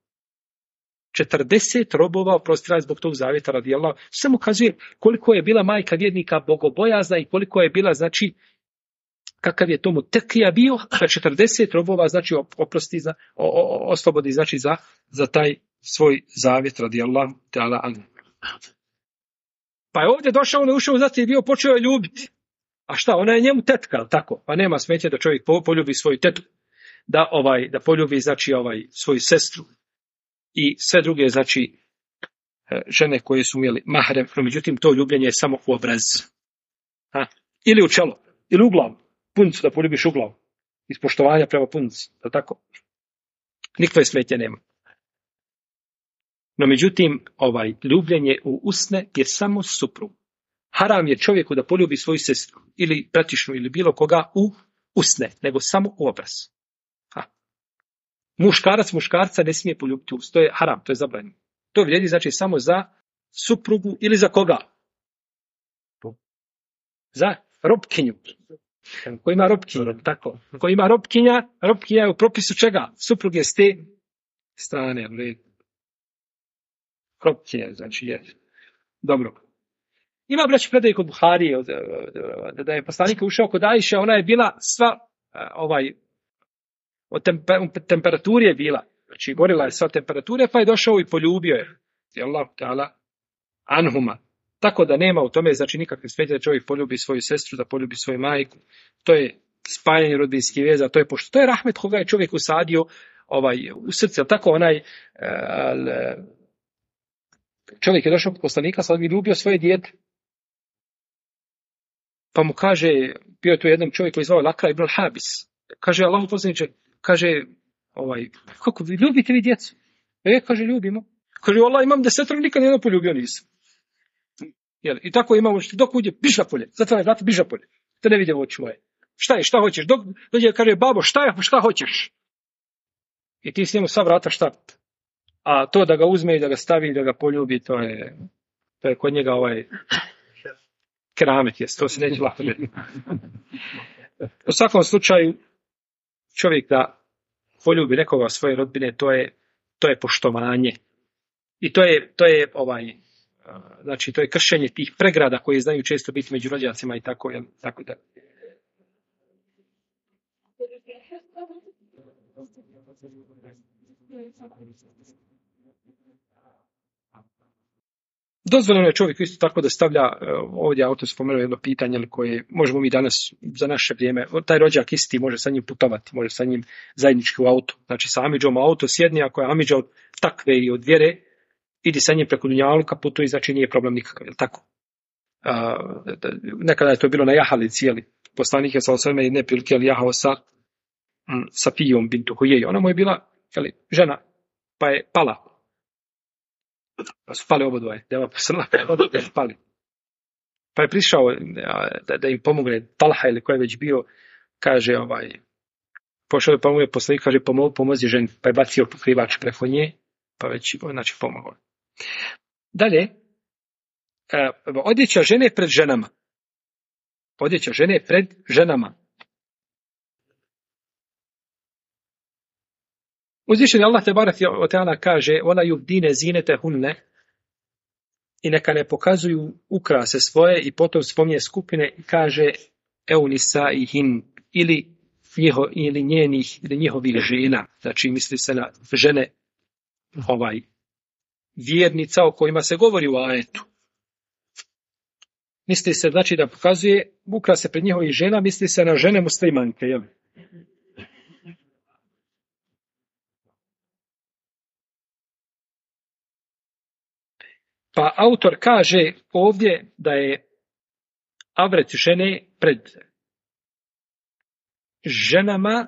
40 robova oprostila zbog tog zavjeta radijallahu. Samo ukazuje koliko je bila majka vjernika bogobojazna i koliko je bila, znači, kakav je tomu tekija bio, da 40 robova, znači, oslobodi, znači, za taj svoj zavjet radijallahu ta'ala anhu. Pa je ovdje došao, on je ušao u zatvor i bio počeo je ljubiti. A šta, ona je njemu tetka, tako? Pa nema smetnje da čovjek poljubi svoju tetu, da poljubi, znači, svoju sestru i sve druge, znači, žene koje su imeli mahrem, no međutim to ljubljenje je samo u obraz. Ili u čelo, ili u glavu. Puncu, da poljubiš u glavu. Iz poštovanja prema punci, da tako? Nikakve smetnje nema. No međutim, ljubljenje u usne je samo suprug. Haram je čovjeku da poljubi svoju sestru ili bratišnu ili bilo koga u usne, nego samo u obraz. Muškarac muškarca ne smije poljubiti u usne. To je haram, to je zabranjeno. To vrijedi znači samo za suprugu ili za koga? Za robkinju. Ko ima robkinju, tako. Ko ima robkinja je u propisu čega? Supruge s te strane. Robkinja, znači je. Dobro. Ima braći predaj kod Buharije, da je poslanik ušao kod Ajše, ona je bila sva, od temperaturi je bila, znači gorila je sva temperature, pa je došao i poljubio je, Allahu ta'ala, anhuma. Tako da nema u tome, znači nikakve smetnje da čovjek poljubi svoju sestru, da poljubi svoju majku, to je spajanje rodbinskih veza, to je rahmet koga je čovjek usadio u srce, tako čovjek je došao kod poslanika, sad mi ljubio svoje dijete. Pa mu kaže, bio je tu jedan čovjek koji zvao Lakra ibn al-Habis. Kaže, Allahu poslaniče, kaže, kako vi ljubite vi djecu? Kaže, ljubimo. Kaže, Allah, imam 10, nikad nijedno poljubio nisam. I tako imamo, dok uđe, biš na polje, zatvaraj vrata, biš na polje. Te ne vide u oči moje. Šta hoćeš? Dok dođe, kaže, babo, šta hoćeš? I ti s njemu sva vrata štart. A to da ga uzme i da ga stavi i da ga poljubi, to je kod njega keramet, to se neće lako vidjeti. U svakom slučaju, čovjek da poljubi nekoga svoje rodbine, to je poštovanje. I to je znači to je kršenje tih pregrada koje znaju često biti među rođacima i tako da. Dozvoljeno je čovjek isto tako da stavlja, ovdje autor spomenuo jedno pitanje koje možemo mi danas za naše vrijeme, taj rođak isti može sa njim putovati, može sa njim zajednički u auto. Znači sa amidžom u auto sjedni, ako je amidža od takve i od vjere, idi sa njim preko dunjaluka, putuje, znači nije problem nikakav, je li tako? Nekada je to bilo na jahali cijeli. Poslanik je sa osvrme jedne prilike jahao sa Fijom bintu Hujeji. Ona mu je bila žena, pa je pala. Pa su pali obodvoje, deva posrla, pali. Pa je prišao da im pomogne Talha ili ko je već bio, kaže, pošao je pomogne poslanik, kaže, pomozi ženi, pa je bacio pokrivač preko nje, pa već, znači, pomogao. Dalje, odjeća žene pred ženama. Odjeća žene pred ženama. Uzvišeni Allah tebareke ve teala kaže: "Wala yubdine zinetahunne", i neka ne pokazuju ukrase svoje, i potom spominje skupine i kaže eunisa'ihin, ili njihovih žena. Znači misli se na žene vjernica o kojima se govori u ajetu. Misli se, znači, da pokazuje ukrase pred njihovih žena, misli se na žene muslimanke, jel? Pa autor kaže ovdje da je avret žene pred ženama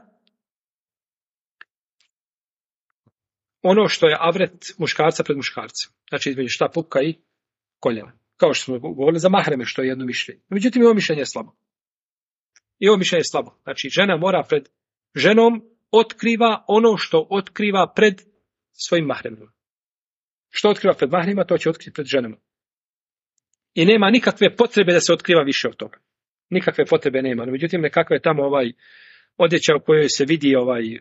ono što je avret muškarca pred muškarcem. Znači između štapupka i koljena. Kao što smo govorili za mahreme, što je jedno mišljenje. Međutim, ovo mišljenje je slabo. I ovo mišljenje je slabo. Znači, žena mora pred ženom otkriva ono što otkriva pred svojim mahremima. Što otkriva pred mahremima, to će otkriti pred ženama. I nema nikakve potrebe da se otkriva više od toga. Nikakve potrebe nema. No, međutim, nekakva je tamo odjeća u kojoj se vidi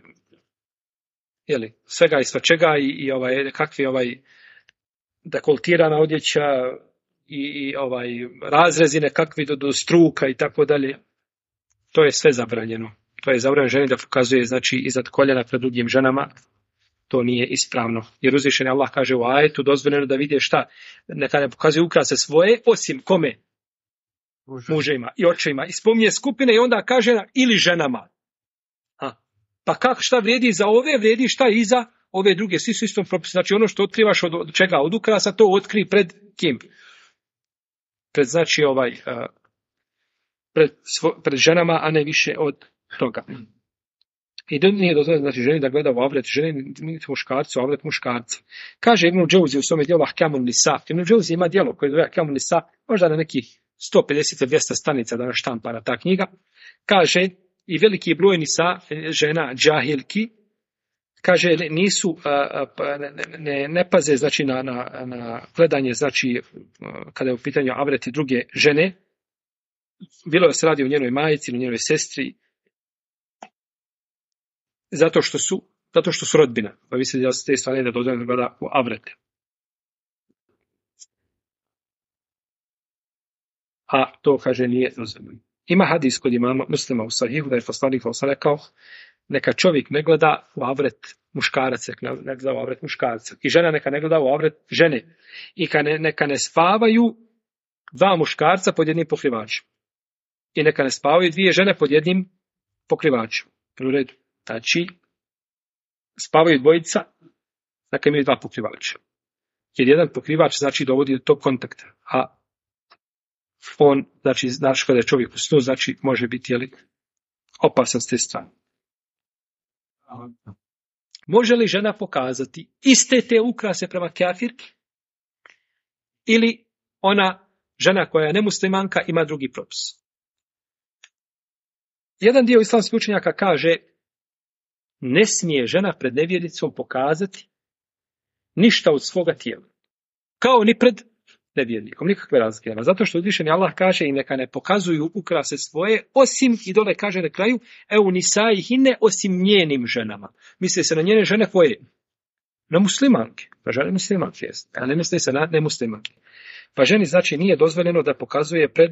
svega i svačega i nekakvi dekoltirana odjeća i razrezi nekakvi do struka i tako dalje. To je sve zabranjeno. To je zabranjeno ženi da pokazuje, znači, iznad koljena pred drugim ženama. To nije ispravno. Jer uzvišeni Allah kaže u ajetu dozvoljeno da vide šta. Neka ne pokazuje ukrase svoje, osim kome? Muževima i očevima. I spominje skupine i onda kaže ili ženama. Pa šta vrijedi za ove, vrijedi šta i za ove druge. Svi su istom propisu. Znači ono što otkrivaš od čega? Od ukrasa, to otkri pred kim? Pred, znači, pred ženama, a ne više od toga. I nije dozvoljeno, znači, ženi da gleda u avret ženi, niti muškarcu, avret muškarca. Kaže Ibn Džauzi u svome djelu Ahkamun Nisa. Ibn Džauzi ima djelo koje zove Ahkamun Nisa, možda na nekih 150-200 stranica danas štampana ta knjiga. Kaže, i veliki broj nisa, žena džahilki, kaže, nisu, ne paze, znači, na gledanje, znači, kada je u pitanju avreti druge žene, bilo da se radi o njenoj majici ili njenoj sestri, zato što su rodbina. Pa mislim da se te stvari da dozvoljeno gleda u avrete. A to, kaže, nije dozvoljeno. Ima hadis kod imama Muslima u Sahihu da je poslanik rekao, neka čovjek ne gleda u avret muškaraca, ne gleda u avret muškarca. I žena neka ne gleda u avret žene. I neka ne spavaju dva muškarca pod jednim pokrivačem. I neka ne spavaju dvije žene pod jednim pokrivačem. U redu. Znači, spavaju dvojica, neka imaju dva pokrivača. Jer jedan pokrivač, znači, dovodi do tog kontakta. A on, znači kada je čovjek u snu, znači, može biti, opasan s te strane. Može li žena pokazati iste te ukrase prema kafirki? Ili ona, žena koja je nemuslimanka, ima drugi propis? Jedan dio islamskih učenjaka kaže, ne smije žena pred nevjernicom pokazati ništa od svoga tijela. Kao ni pred nevjernikom, nikakve razlike nema. Zato što uzvišeni Allah kaže im neka ne pokazuju ukrase svoje, osim, i dole kaže na kraju, nisaihinne, osim njenim ženama. Misli se na njene žene koje? Na muslimanke. Pa žene muslimanke jest. A ne misli se na nemuslimanke. Pa ženi, znači, nije dozvoljeno da pokazuje pred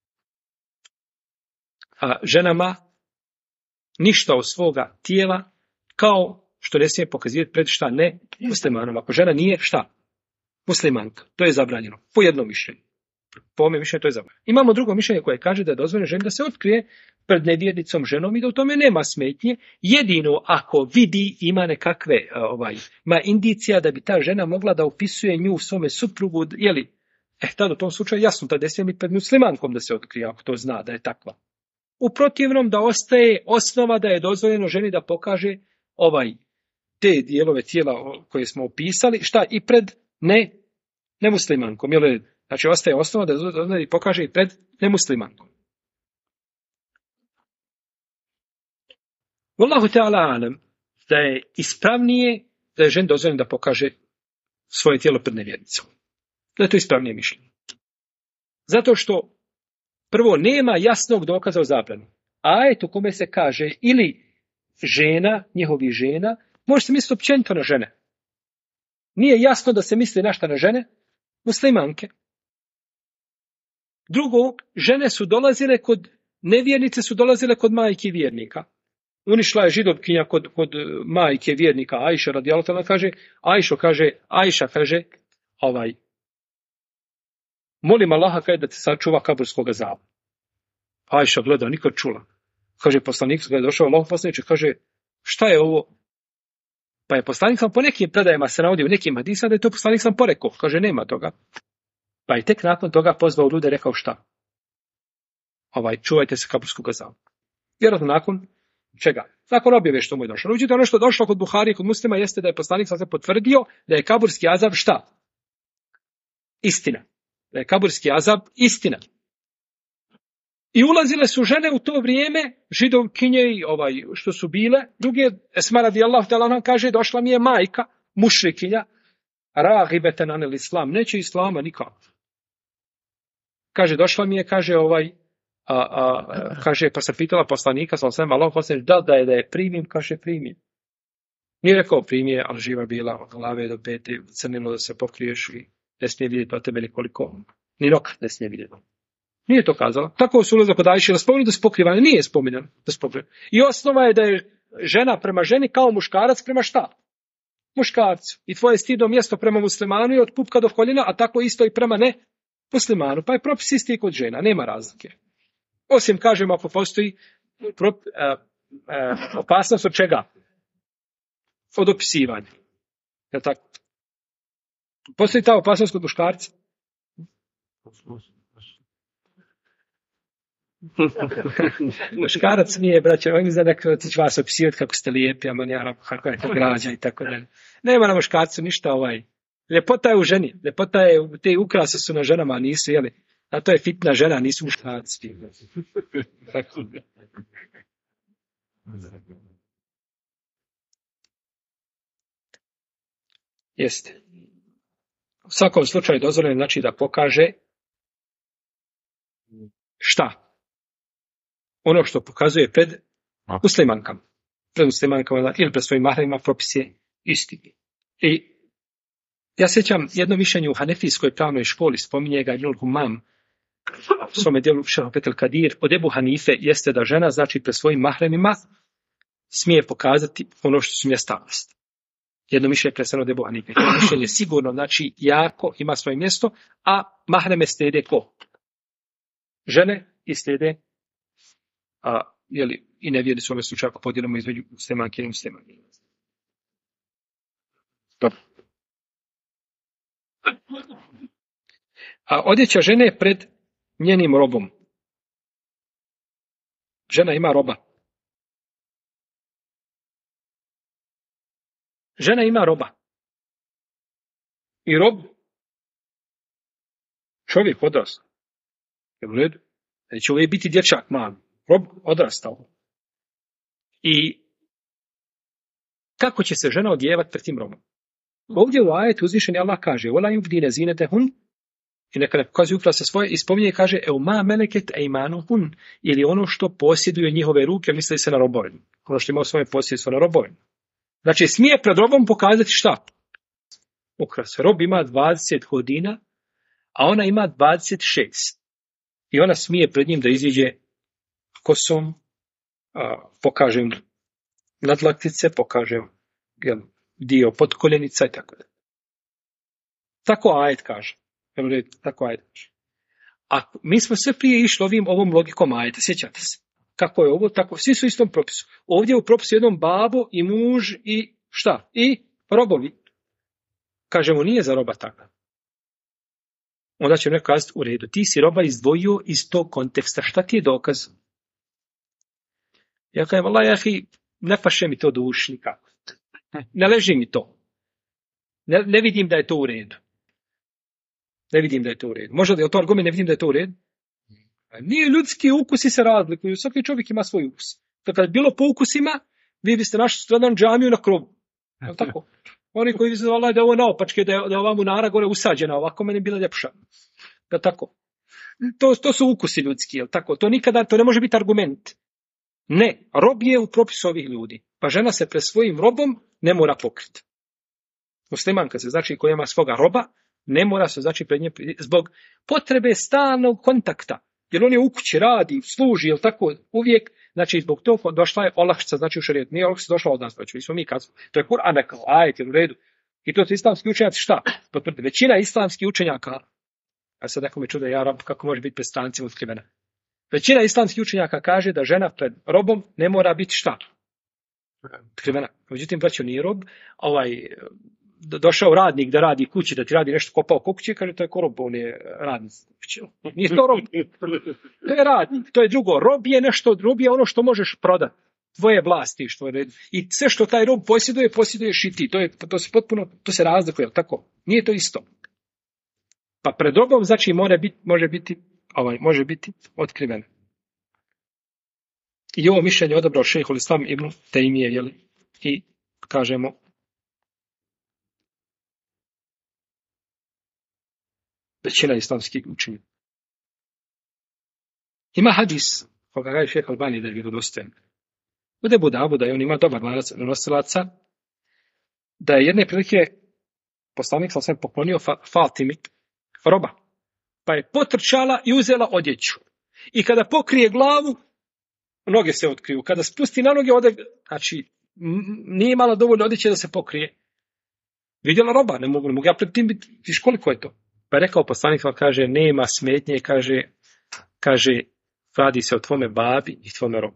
ženama ništa od svoga tijela, kao što ne smije pokazivati pred šta ne muslimanom. Ako žena nije šta? Muslimanka. To je zabranjeno. Po jednom mišljenju. Po ovome mišljenju to je zabranjeno. Imamo drugo mišljenje koje kaže da je dozvoljeno ženi da se otkrije pred nevjernicom ženom i da u tome nema smetnje. Jedino ako vidi, ima nekakve ima indicija da bi ta žena mogla da opisuje nju svome suprugu, tada u tom slučaju jasno da ne smije biti pred muslimankom da se otkrije, ako to zna da je takva. U protivnom da ostaje osnova da je dozvoljeno ženi da pokaže te dijelove tijela koje smo opisali, šta i pred nemuslimankom. Znači ostaje osnova da dozvoljeno pokaže i pred nemuslimankom. Wallahu ta'ala alam, da je ispravnije da je ženi dozvoljeno da pokaže svoje tijelo pred nevjernicom. Da je to ispravnije mišljenje. Zato što prvo, nema jasnog dokaza o zabranu. Ajet u kome se kaže ili žena, njihovih žena, može se misliti općenito na žene. Nije jasno da se misli na šta na žene, muslimanke. Drugo, žene su dolazile nevjernice su dolazile kod majke vjernika. Unišla je židovkinja kod majke vjernika, Ajša radijallahu ta'ala kaže, Ajša kaže, molim Allaha kaže da te sačuva kaburskog azaba. Ajša gleda, nikad čula. Kaže, poslanik kada je došao, Allahov poslaniče, kaže, šta je ovo? Pa je poslanik sam po nekim predajama se navodi u nekim hadisama da je to poslanik sam porekao. Kaže, nema toga. Pa je tek nakon toga pozvao ljude i rekao šta? Čuvajte se kaburskog azaba. Vjerojatno nakon čega? Nakon objave što mu je došlo. Uđite ono što je došlo kod Buhari i kod Muslima jeste da je poslanik sam se potvrdio da je kaburski azab šta? Istina. Da je kaburski azab istina. I ulazile su žene u to vrijeme, židovkinje i što su bile, druge, Esma radijallahu ta'ala nam kaže, došla mi je majka, mušrikinja, ragibeten anil islam, neće islama nikako. Kaže, došla mi je, kaže, kaže, pa se pitala poslanika, Allahov poslanik, da je primim, kaže, primim. Nije rekao primije, ali živa bila od glave do pete, crnilo da se pokriješ i ne smije vidjeti od tebe nekoliko, ni nokat ne smije vidjeti. Nije to kazala. Tako su ulazak kod Ajše, da spomenu da se pokrivane, nije spominjano da se pokrivane. I osnova je da je žena prema ženi kao muškarac prema šta? Muškarcu. I tvoje stidno mjesto prema muslimanu je od pupka do koljena, a tako isto i prema ne muslimanu. Pa je propis isti kod žena, nema razlike. Osim, kažemo, ako postoji opasnost od čega? Od opisivanja. Je tako? Postoji ta opasnost kod muškarca? Muškarac nije, braće, on za neko će vas opisivati kako ste lijepi, amonjara, kako je to građa i tako dalje. Nema na muškarcu ništa Ljepota je u ženi, ljepota je, te ukrase su na ženama, nisu, jeli, a to je fitna žena, nisu muškarci. Jeste. U svakom slučaju dozvoljeno znači da pokaže šta? Ono što pokazuje pred muslimankama. Pred muslimankama ili pred svojim mahremima propis je isti. I ja sjećam jedno mišljenje u Hanefijskoj pravnoj školi, spominje ga Ibnul Humam, u svome dijelu Šarafet el Kadir, od Ebu Hanife jeste da žena, znači pred svojim mahremima, smije pokazati ono što su mjestavnosti. Jedno mišljenje je presano od Ebu Hanife. To mišljenje sigurno, znači jako ima svoje mjesto, a mahreme slijede ko? Žene i slijede i nevjernici u ovome slučaju ako podijelimo između muslimanke i muslimanke. Dobro. A odjeća žene pred njenim robom. Žena ima roba. Žena ima roba. I rob, čovjek odrastao. Je u redu? Neće uvijek biti dječak mali. Rob odrastao. I kako će se žena odjevati pred tim robom? Ovdje u ajetu uzvišeni Allah kaže وَلَا يُبْدِينَ زِينَتَهُنَّ i neka ne pokazuju ukrase svoje i spominje i kaže ma meleket eimanuhun ili ono što posjeduju njihove ruke, misli se na robovinu. Ono što ima u svoje posjedstvo na robovinu. Znači smije pred robom pokazati šta? Ukras. Rob ima 20 godina, a ona ima 26. I ona smije pred njim da iziđe kosom, pokažem nadlaktice, pokažem dio potkoljenica i tako da. Tako ajet kaže. Tako ajet kaže. A mi smo sve prije išli ovom logikom ajeta, sjećate se. Kako je ovo, tako, svi su u istom propisu. Ovdje je u propisu jednom babo i muž i šta? I robovi. Kažemo, nije za roba tako. Onda će neko kazati, u redu, ti si roba izdvojio iz tog konteksta. Šta ti je dokaz? Ja kažem, vallahi, ne paše mi to duši nikako. Ne leži mi to. Ne vidim da je to u redu. Ne vidim da je to u redu. Možda da je to argument, ne vidim da je to u redu? Nije, ljudski ukusi se razlikuju. Svaki čovjek ima svoj ukus. To kad bilo po ukusima, vi biste našli sutradan džamiju na krovu. Je tako? Oni koji misle da je ovo naopačke, da je ova munara gore usađena, ovako meni bila ljepša. Je tako? To su ukusi ljudski, je tako? To nikada, to ne može biti argument. Ne, rob je u propisu ovih ljudi. Pa žena se pred svojim robom ne mora pokriti. Muslimanka se, znači, koja ima svoga roba, ne mora se, znači, pred nje, zbog potrebe stalnog kontakta. Jer on je u kući, radi, služi, jel tako, uvijek, znači, zbog toga došla je olakšica, znači, u šerijetu. Nije olakšica došla od nas, znači, smo mi kazali. To je Kur'an, kao ajet, u redu. I to su islamski učenjaci šta? Potvrde. Većina islamskih učenjaka, A sad neko mi čude, ja rob, kako može biti pred strancima otkrivena? Većina islamskih učenjaka kaže da žena pred robom ne mora biti šta? Otkrivena. Međutim, braćo, nije rob, došao radnik da radi kući, da ti radi nešto, kopao kući, kaže, to je ko rob, on je radnik. Nije to rob. To je radnik, to je drugo. Rob je nešto, rob je ono što možeš prodati. Tvoje vlasništvo. I sve što taj rob posjeduješ i ti. To se razlikuje, tako? Nije to isto. Pa pred robom, znači, može biti otkriven. I ovo mišljenje odabrao šejhul Islam ibn Tejmije, jeli? I kažemo, većina islamskih učenja. Ima hadis, koga kaže šejh Albani da je vjerodostojan. Bude Budavu da je on ima dobar lanac prenosilaca, da je jedne prilike poslanik sam poklonio Fatimi roba, pa je potrčala i uzela odjeću. I kada pokrije glavu, noge se otkriju. Kada spusti na noge, znači, nije imala dovoljno odjeće da se pokrije. Vidjela roba, ne mogu ja pred tim biti, viš koliko je to? Pa je rekao poslanik, kaže, nema smetnje, kaže, radi se o tvome babi i tvome robu.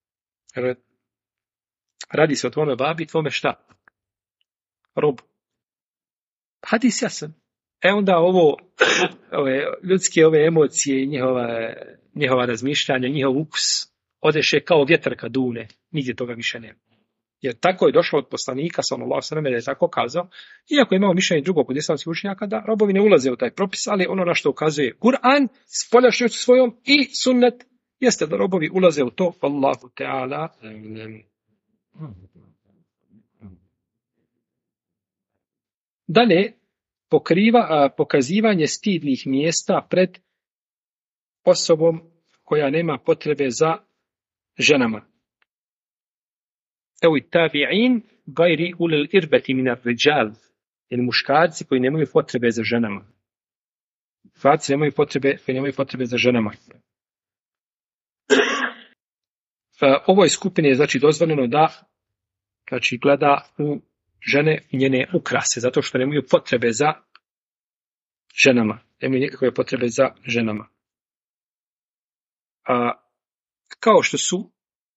Radi se o tvome babi i tvome šta? Robu. Hadis jasan. Onda ove ljudske emocije i njihova razmišljanja, njihov ukus odeše kao vjetar kad dune. Nigdje toga više nema. Jer tako je došlo od poslanika, sallallahu alejhi ve sellem, da je tako kazao, iako imamo mišljenje drugog od islamskih učenjaka, da robovi ne ulaze u taj propis, ali ono na što ukazuje Kur'an, spoljašnjošću svojom i sunnet, jeste da robovi ulaze u to, Allahu Teala. Dalje, pokazivanje stidnih mjesta pred osobom koja nema potrebe za ženama. Evo i tabi'in gajri ulil irbeti minar rijal. Jer muškarci koji nemaju potrebe za ženama. Muškarci koji nemaju potrebe za ženama. Ovoj skupini je znači dozvoljeno da znači gleda u žene i njene ukrase, zato što nemaju potrebe za ženama. Nemaju nikakve potrebe za ženama. Kao što su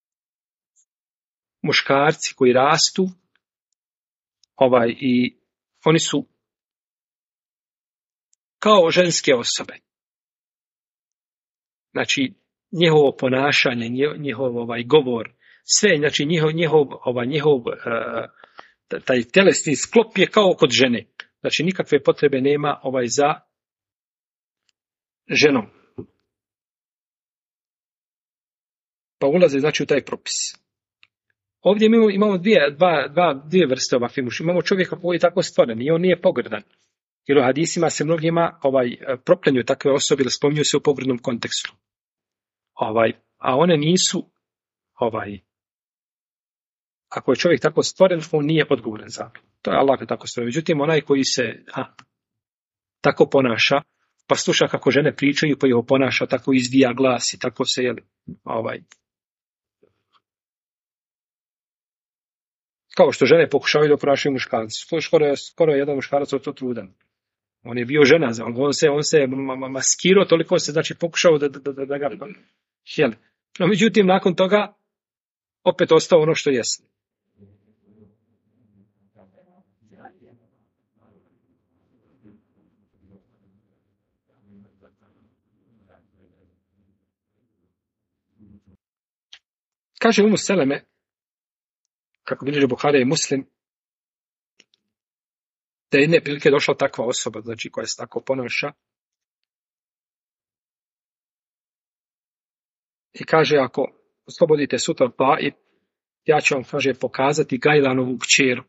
muškarci koji rastu, i oni su kao ženske osobe. Znači, njihovo ponašanje, njihov govor, sve, znači njihov taj telesni sklop je kao kod žene. Znači, nikakve potrebe nema za ženom. Pa ulaze, znači, u taj propis. Ovdje imamo dvije vrste ovakvih muškaraca. Imamo čovjeka koji je tako stvoren i on nije pogrdan. Jer u hadisima se mnogima proklanjaju takve osobe ili spominju se u pogrdnom kontekstu. A one nisu ako je čovjek tako stvoren, on nije odgovoran za to. To je Allah tako stvoren. Međutim, onaj koji se tako ponaša, pa sluša kako žene pričaju, pa ih ponaša, tako izvija glas i tako se kao što žene pokušavaju da ponašaju muškarci. Skoro je jedan muškarac od to trudan. On je bio žena, on se maskirao, toliko se znači pokušao da ga htjeli. No, međutim, nakon toga opet ostao ono što jeste. Kaže Umu Seleme, kako bilježi Buharija i Muslim, da je jedne prilike došla takva osoba, znači koja se tako ponaša. I kaže, ako oslobodite sutra Taif, ja ću vam, kaže, pokazati Gajlanovu kćeru.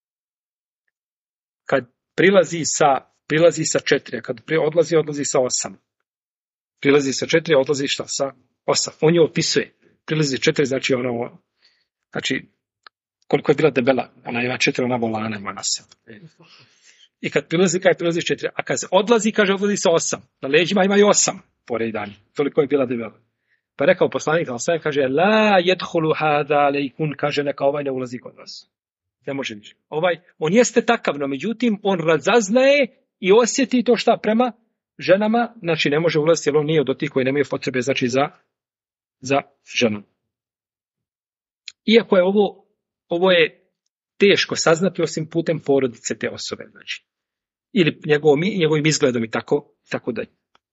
Kad prilazi sa 4, a kad odlazi sa 8. Prilazi sa 4, a odlazi šta? Sa 8. On je opisuje. Prilazi 4, znači, koliko je bila debela, ona ima 4, ona volana ima na sebi. I kad prilazi 4, a kad se odlazi, kaže, odlazi sa 8. Na leđima imaju 8 pored dani. Toliko je bila debela. Pa rekao poslanik, kaže, la yadkhulu hada alaykum, kaže, neka ovaj ne ulazi kod vas. Ne može više. On jeste takav, no međutim, on razaznaje i osjeti to šta ženama, znači ne može ulaziti jer on nije od tih koji nemaju potrebe, znači za ženu. Iako je ovo je teško saznati osim putem porodice te osobe, znači. Ili njegovim izgledom i tako dalje.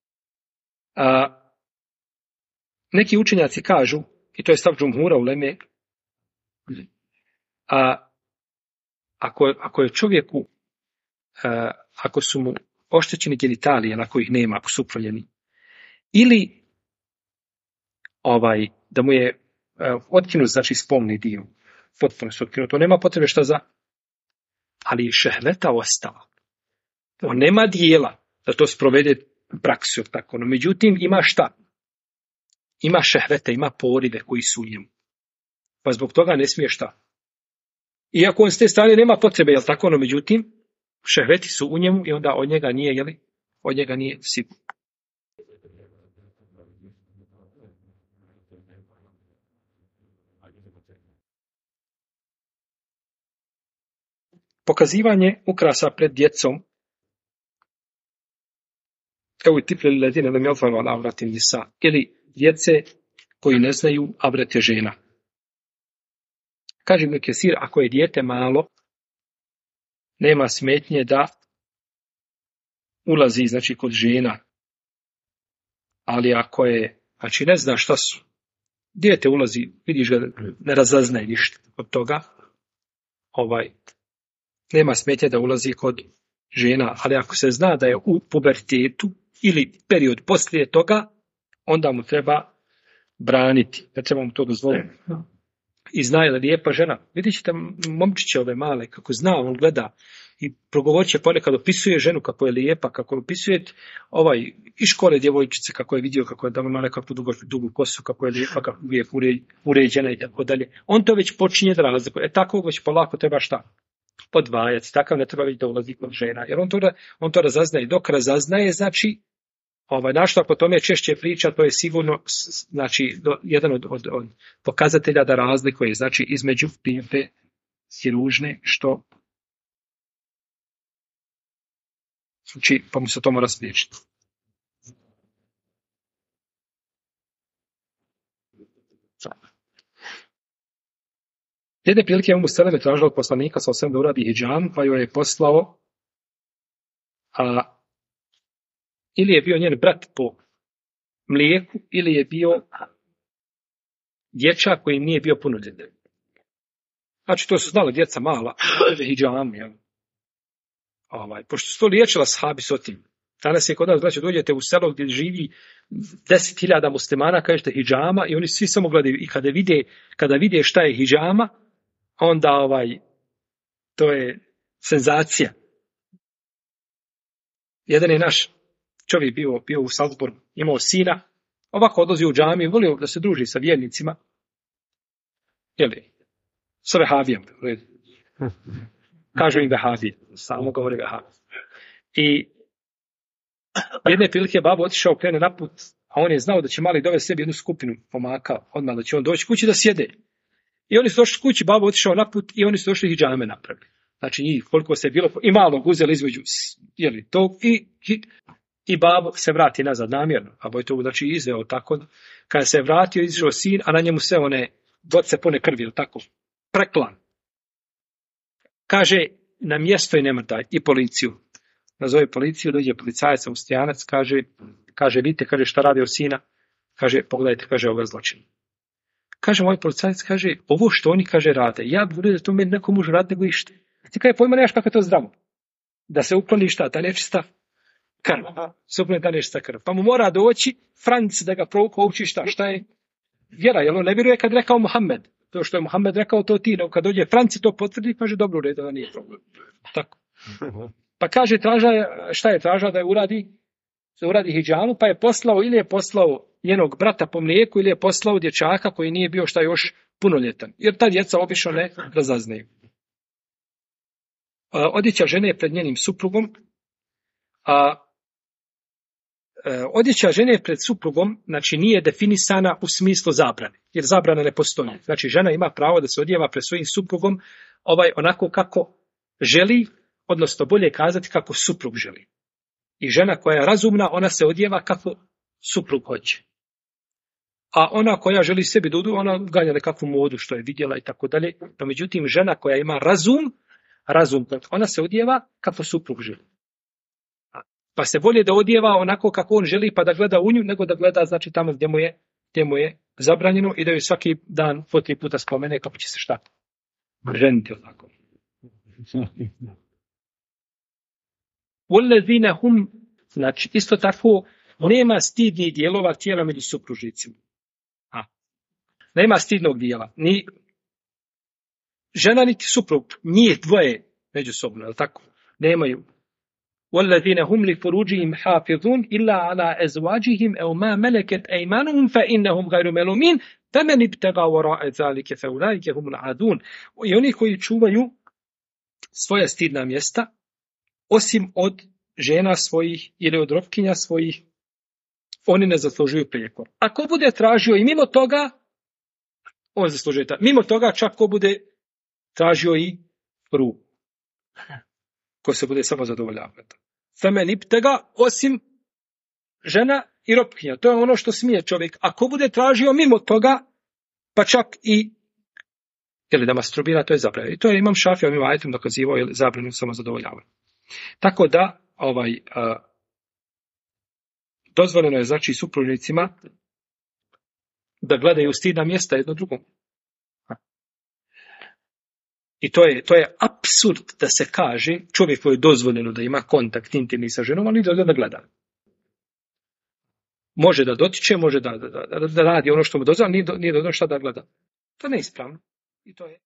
Neki učenjaci kažu, i to je stav džumhura uleme, ako je čovjeku, ako su mu oštećeni genitalije, na kojih nema, ako su uproljeni, ili da mu je otkinut, znači spolni dio, potpuno su otkinut, to nema potrebe šta za, ali šehveta ostala. On nema dijela da to sprovede praksu, tako, no međutim ima šta? Ima šehvete, ima porive koji su u njemu. Pa zbog toga ne smije šta? Iako on s te strane nema potrebe, jel tako, no međutim, šehveti su u njemu i onda od njega nije, jeli? Od njega nije sigurno. Pokazivanje ukrasa pred djecom. Evo i tipli ledine lam yadhharu ala avrati nisa. Ili djece koji ne znaju avrate žena. Kaže Ibn Kesir, ako je dijete malo, nema smetnje da ulazi, znači, kod žena. Ali ako je, znači, ne zna šta su, dijete ulazi, vidiš ga, ne razaznaje ništa od toga, nema smetnje da ulazi kod žena, ali ako se zna da je u pubertetu ili period poslije toga, onda mu treba braniti, ne treba mu to dozvoliti. I zna je lijepa žena. Vidjet ćete momčiće ove male, kako zna, on gleda i progovorit će ponekad, opisuje ženu kako je lijepa, kako opisuje i škole djevojčice, kako je vidio, kako je da ima nekakvu dugu kosu, kako je lijepa, kako je uređena i tako dalje. On to već počinje da razlikuje. Tako već polako treba šta? Podvajati. Takav ne treba vidjeti da ulazi kod žena. Jer on to razaznaje. Dok razaznaje, znači, našto ako tome češće priča, to je sigurno, znači, jedan od pokazatelja da razlikuje, znači, između lijepe i ružne, što znači, pa mu se to mora spriječiti. Jedne prilike Umu Seleme tražila od poslanika sa osvijem da uradi hidžam, pa joj je poslao, ili je bio njen brat po mlijeku, ili je bio dječak koji nije bio punoljetan. Znači, to su znali djeca mala, hidžam, jel? Pošto su to liječila sahabi s otim. Danas je kod nas, braćo, dođete u selo gdje živi 10.000 muslimana, kažete hidžama, i oni svi samo gledaju. I kada vide šta je hidžama, onda to je senzacija. Jedan je naš čovjek bio u Salzburgu, imao sina, ovako odlazi u džamiju, volio da se druži sa vjernicima, sa vehavijom. Kažu im vehavije, samo govori vehavije. I jedne prilike je babo otišao, krene naput, a on je znao da će mali dovesti sebi jednu skupinu pomaka, odmah da će on doći kući da sjede. I oni su došli kući, babo otišao naput i oni su došli hidžame napravili. Znači njih koliko se je bilo, i malog uzeli između tog i babo se vrati nazad namjerno. Babo je to znači izveo tako. Kada se je vratio, izišao sin, a na njemu sve one boce pune krvi, tako, preklan. Kaže, na mjesto i nema daj, i policiju. Nazove policiju, dođe policajac, austrijanac, kaže, vidite, kaže, šta radi od sina? Kaže, pogledajte, kaže, ovo je zločin. Kaže, moj policajac, kaže, ovo što oni, kaže, rade, ja bih volio da to meni neko može raditi nego ište. Ti kaže, pojma nemaš kako je to zdravo. Da se ukloni šta, ta nečista krv. Se ukloni ta nečista krv. Pa mu mora doći Franc da ga pouči šta je vjera, jer on ne vjeruje kad rekao Muhammed. To što je Muhammed rekao, to ti, kad dođe Franci to potvrdi, kaže, dobro u redu, da nije problem. Tako. Pa kaže, šta je tražila da uradi hidžamu, pa je poslao, ili je poslao njenog brata po mlijeku, ili je poslao dječaka koji nije bio šta još punoljetan. Jer ta djeca obično ne razaznaju. Odjeća žene pred njenim suprugom, odjeća žene pred suprugom, znači nije definisana u smislu zabrane, jer zabrana ne postoji. Znači žena ima pravo da se odjeva pred svojim suprugom onako kako želi, odnosno bolje kazati kako suprug želi. I žena koja je razumna, ona se odjeva kako suprug hoće. A ona koja želi sebi da udu, ona ganja nekakvu modu što je vidjela i tako dalje. No međutim, žena koja ima razum, ona se odjeva kako suprug želi. Pa se bolje da odjeva onako kako on želi, pa da gleda u nju, nego da gleda znači tamo gdje mu je zabranjeno i da joj svaki dan po 3 puta spomene kako će se šta ženiti onako. Ullezine hum, znači isto tako nema stidnih dijelova tijela među supružnicima. Nema stidnog dijela. Ni žena niti suprug, njih dvoje međusobno, je li tako? Nemaju. وَالَّذِينَ هُمْ لِفُرُوجِهِمْ حَافِظُونَ إِلَّا عَلَىٰ أَزْوَاجِهِمْ أَوْ مَا مَلَكَتْ أَيْمَانُهُمْ فَإِنَّهُمْ غَيْرُ مَلُومِينَ فَمَنِ ابْتَغَىٰ وَرَاءَ ذَٰلِكَ فَأُولَٰئِكَ هُمُ الْعَادُونَ. I oni koji čuvaju svoja stidna mjesta, osim od žena svojih ili od robkinja svojih, oni ne zaslužuju prijekor. Ako bude tražio i mimo toga, on zaslužuje ta. Mimo toga čak ko bude tražio i ruku. Ko se bude samo zadovoljavati. Femen ibtega, osim žena i robkinja. To je ono što smije čovjek. Ako bude tražio mimo toga, pa čak i da masturbira, to je zabranjeno. I to je Imam Šafija ovim ajetom dokazivao zabranu samo zadovoljavanje. Tako da, dozvoljeno je znači supružnicima da gledaju stidna mjesta jedno drugom. I to je apsurd da se kaže čovjeku je dozvoljeno da ima kontakt intimni sa ženom, ali da gleda. Može da dotiče, može da radi ono što mu dozvoljeno, nije dozvoljeno šta da gleda. To je neispravno. I to je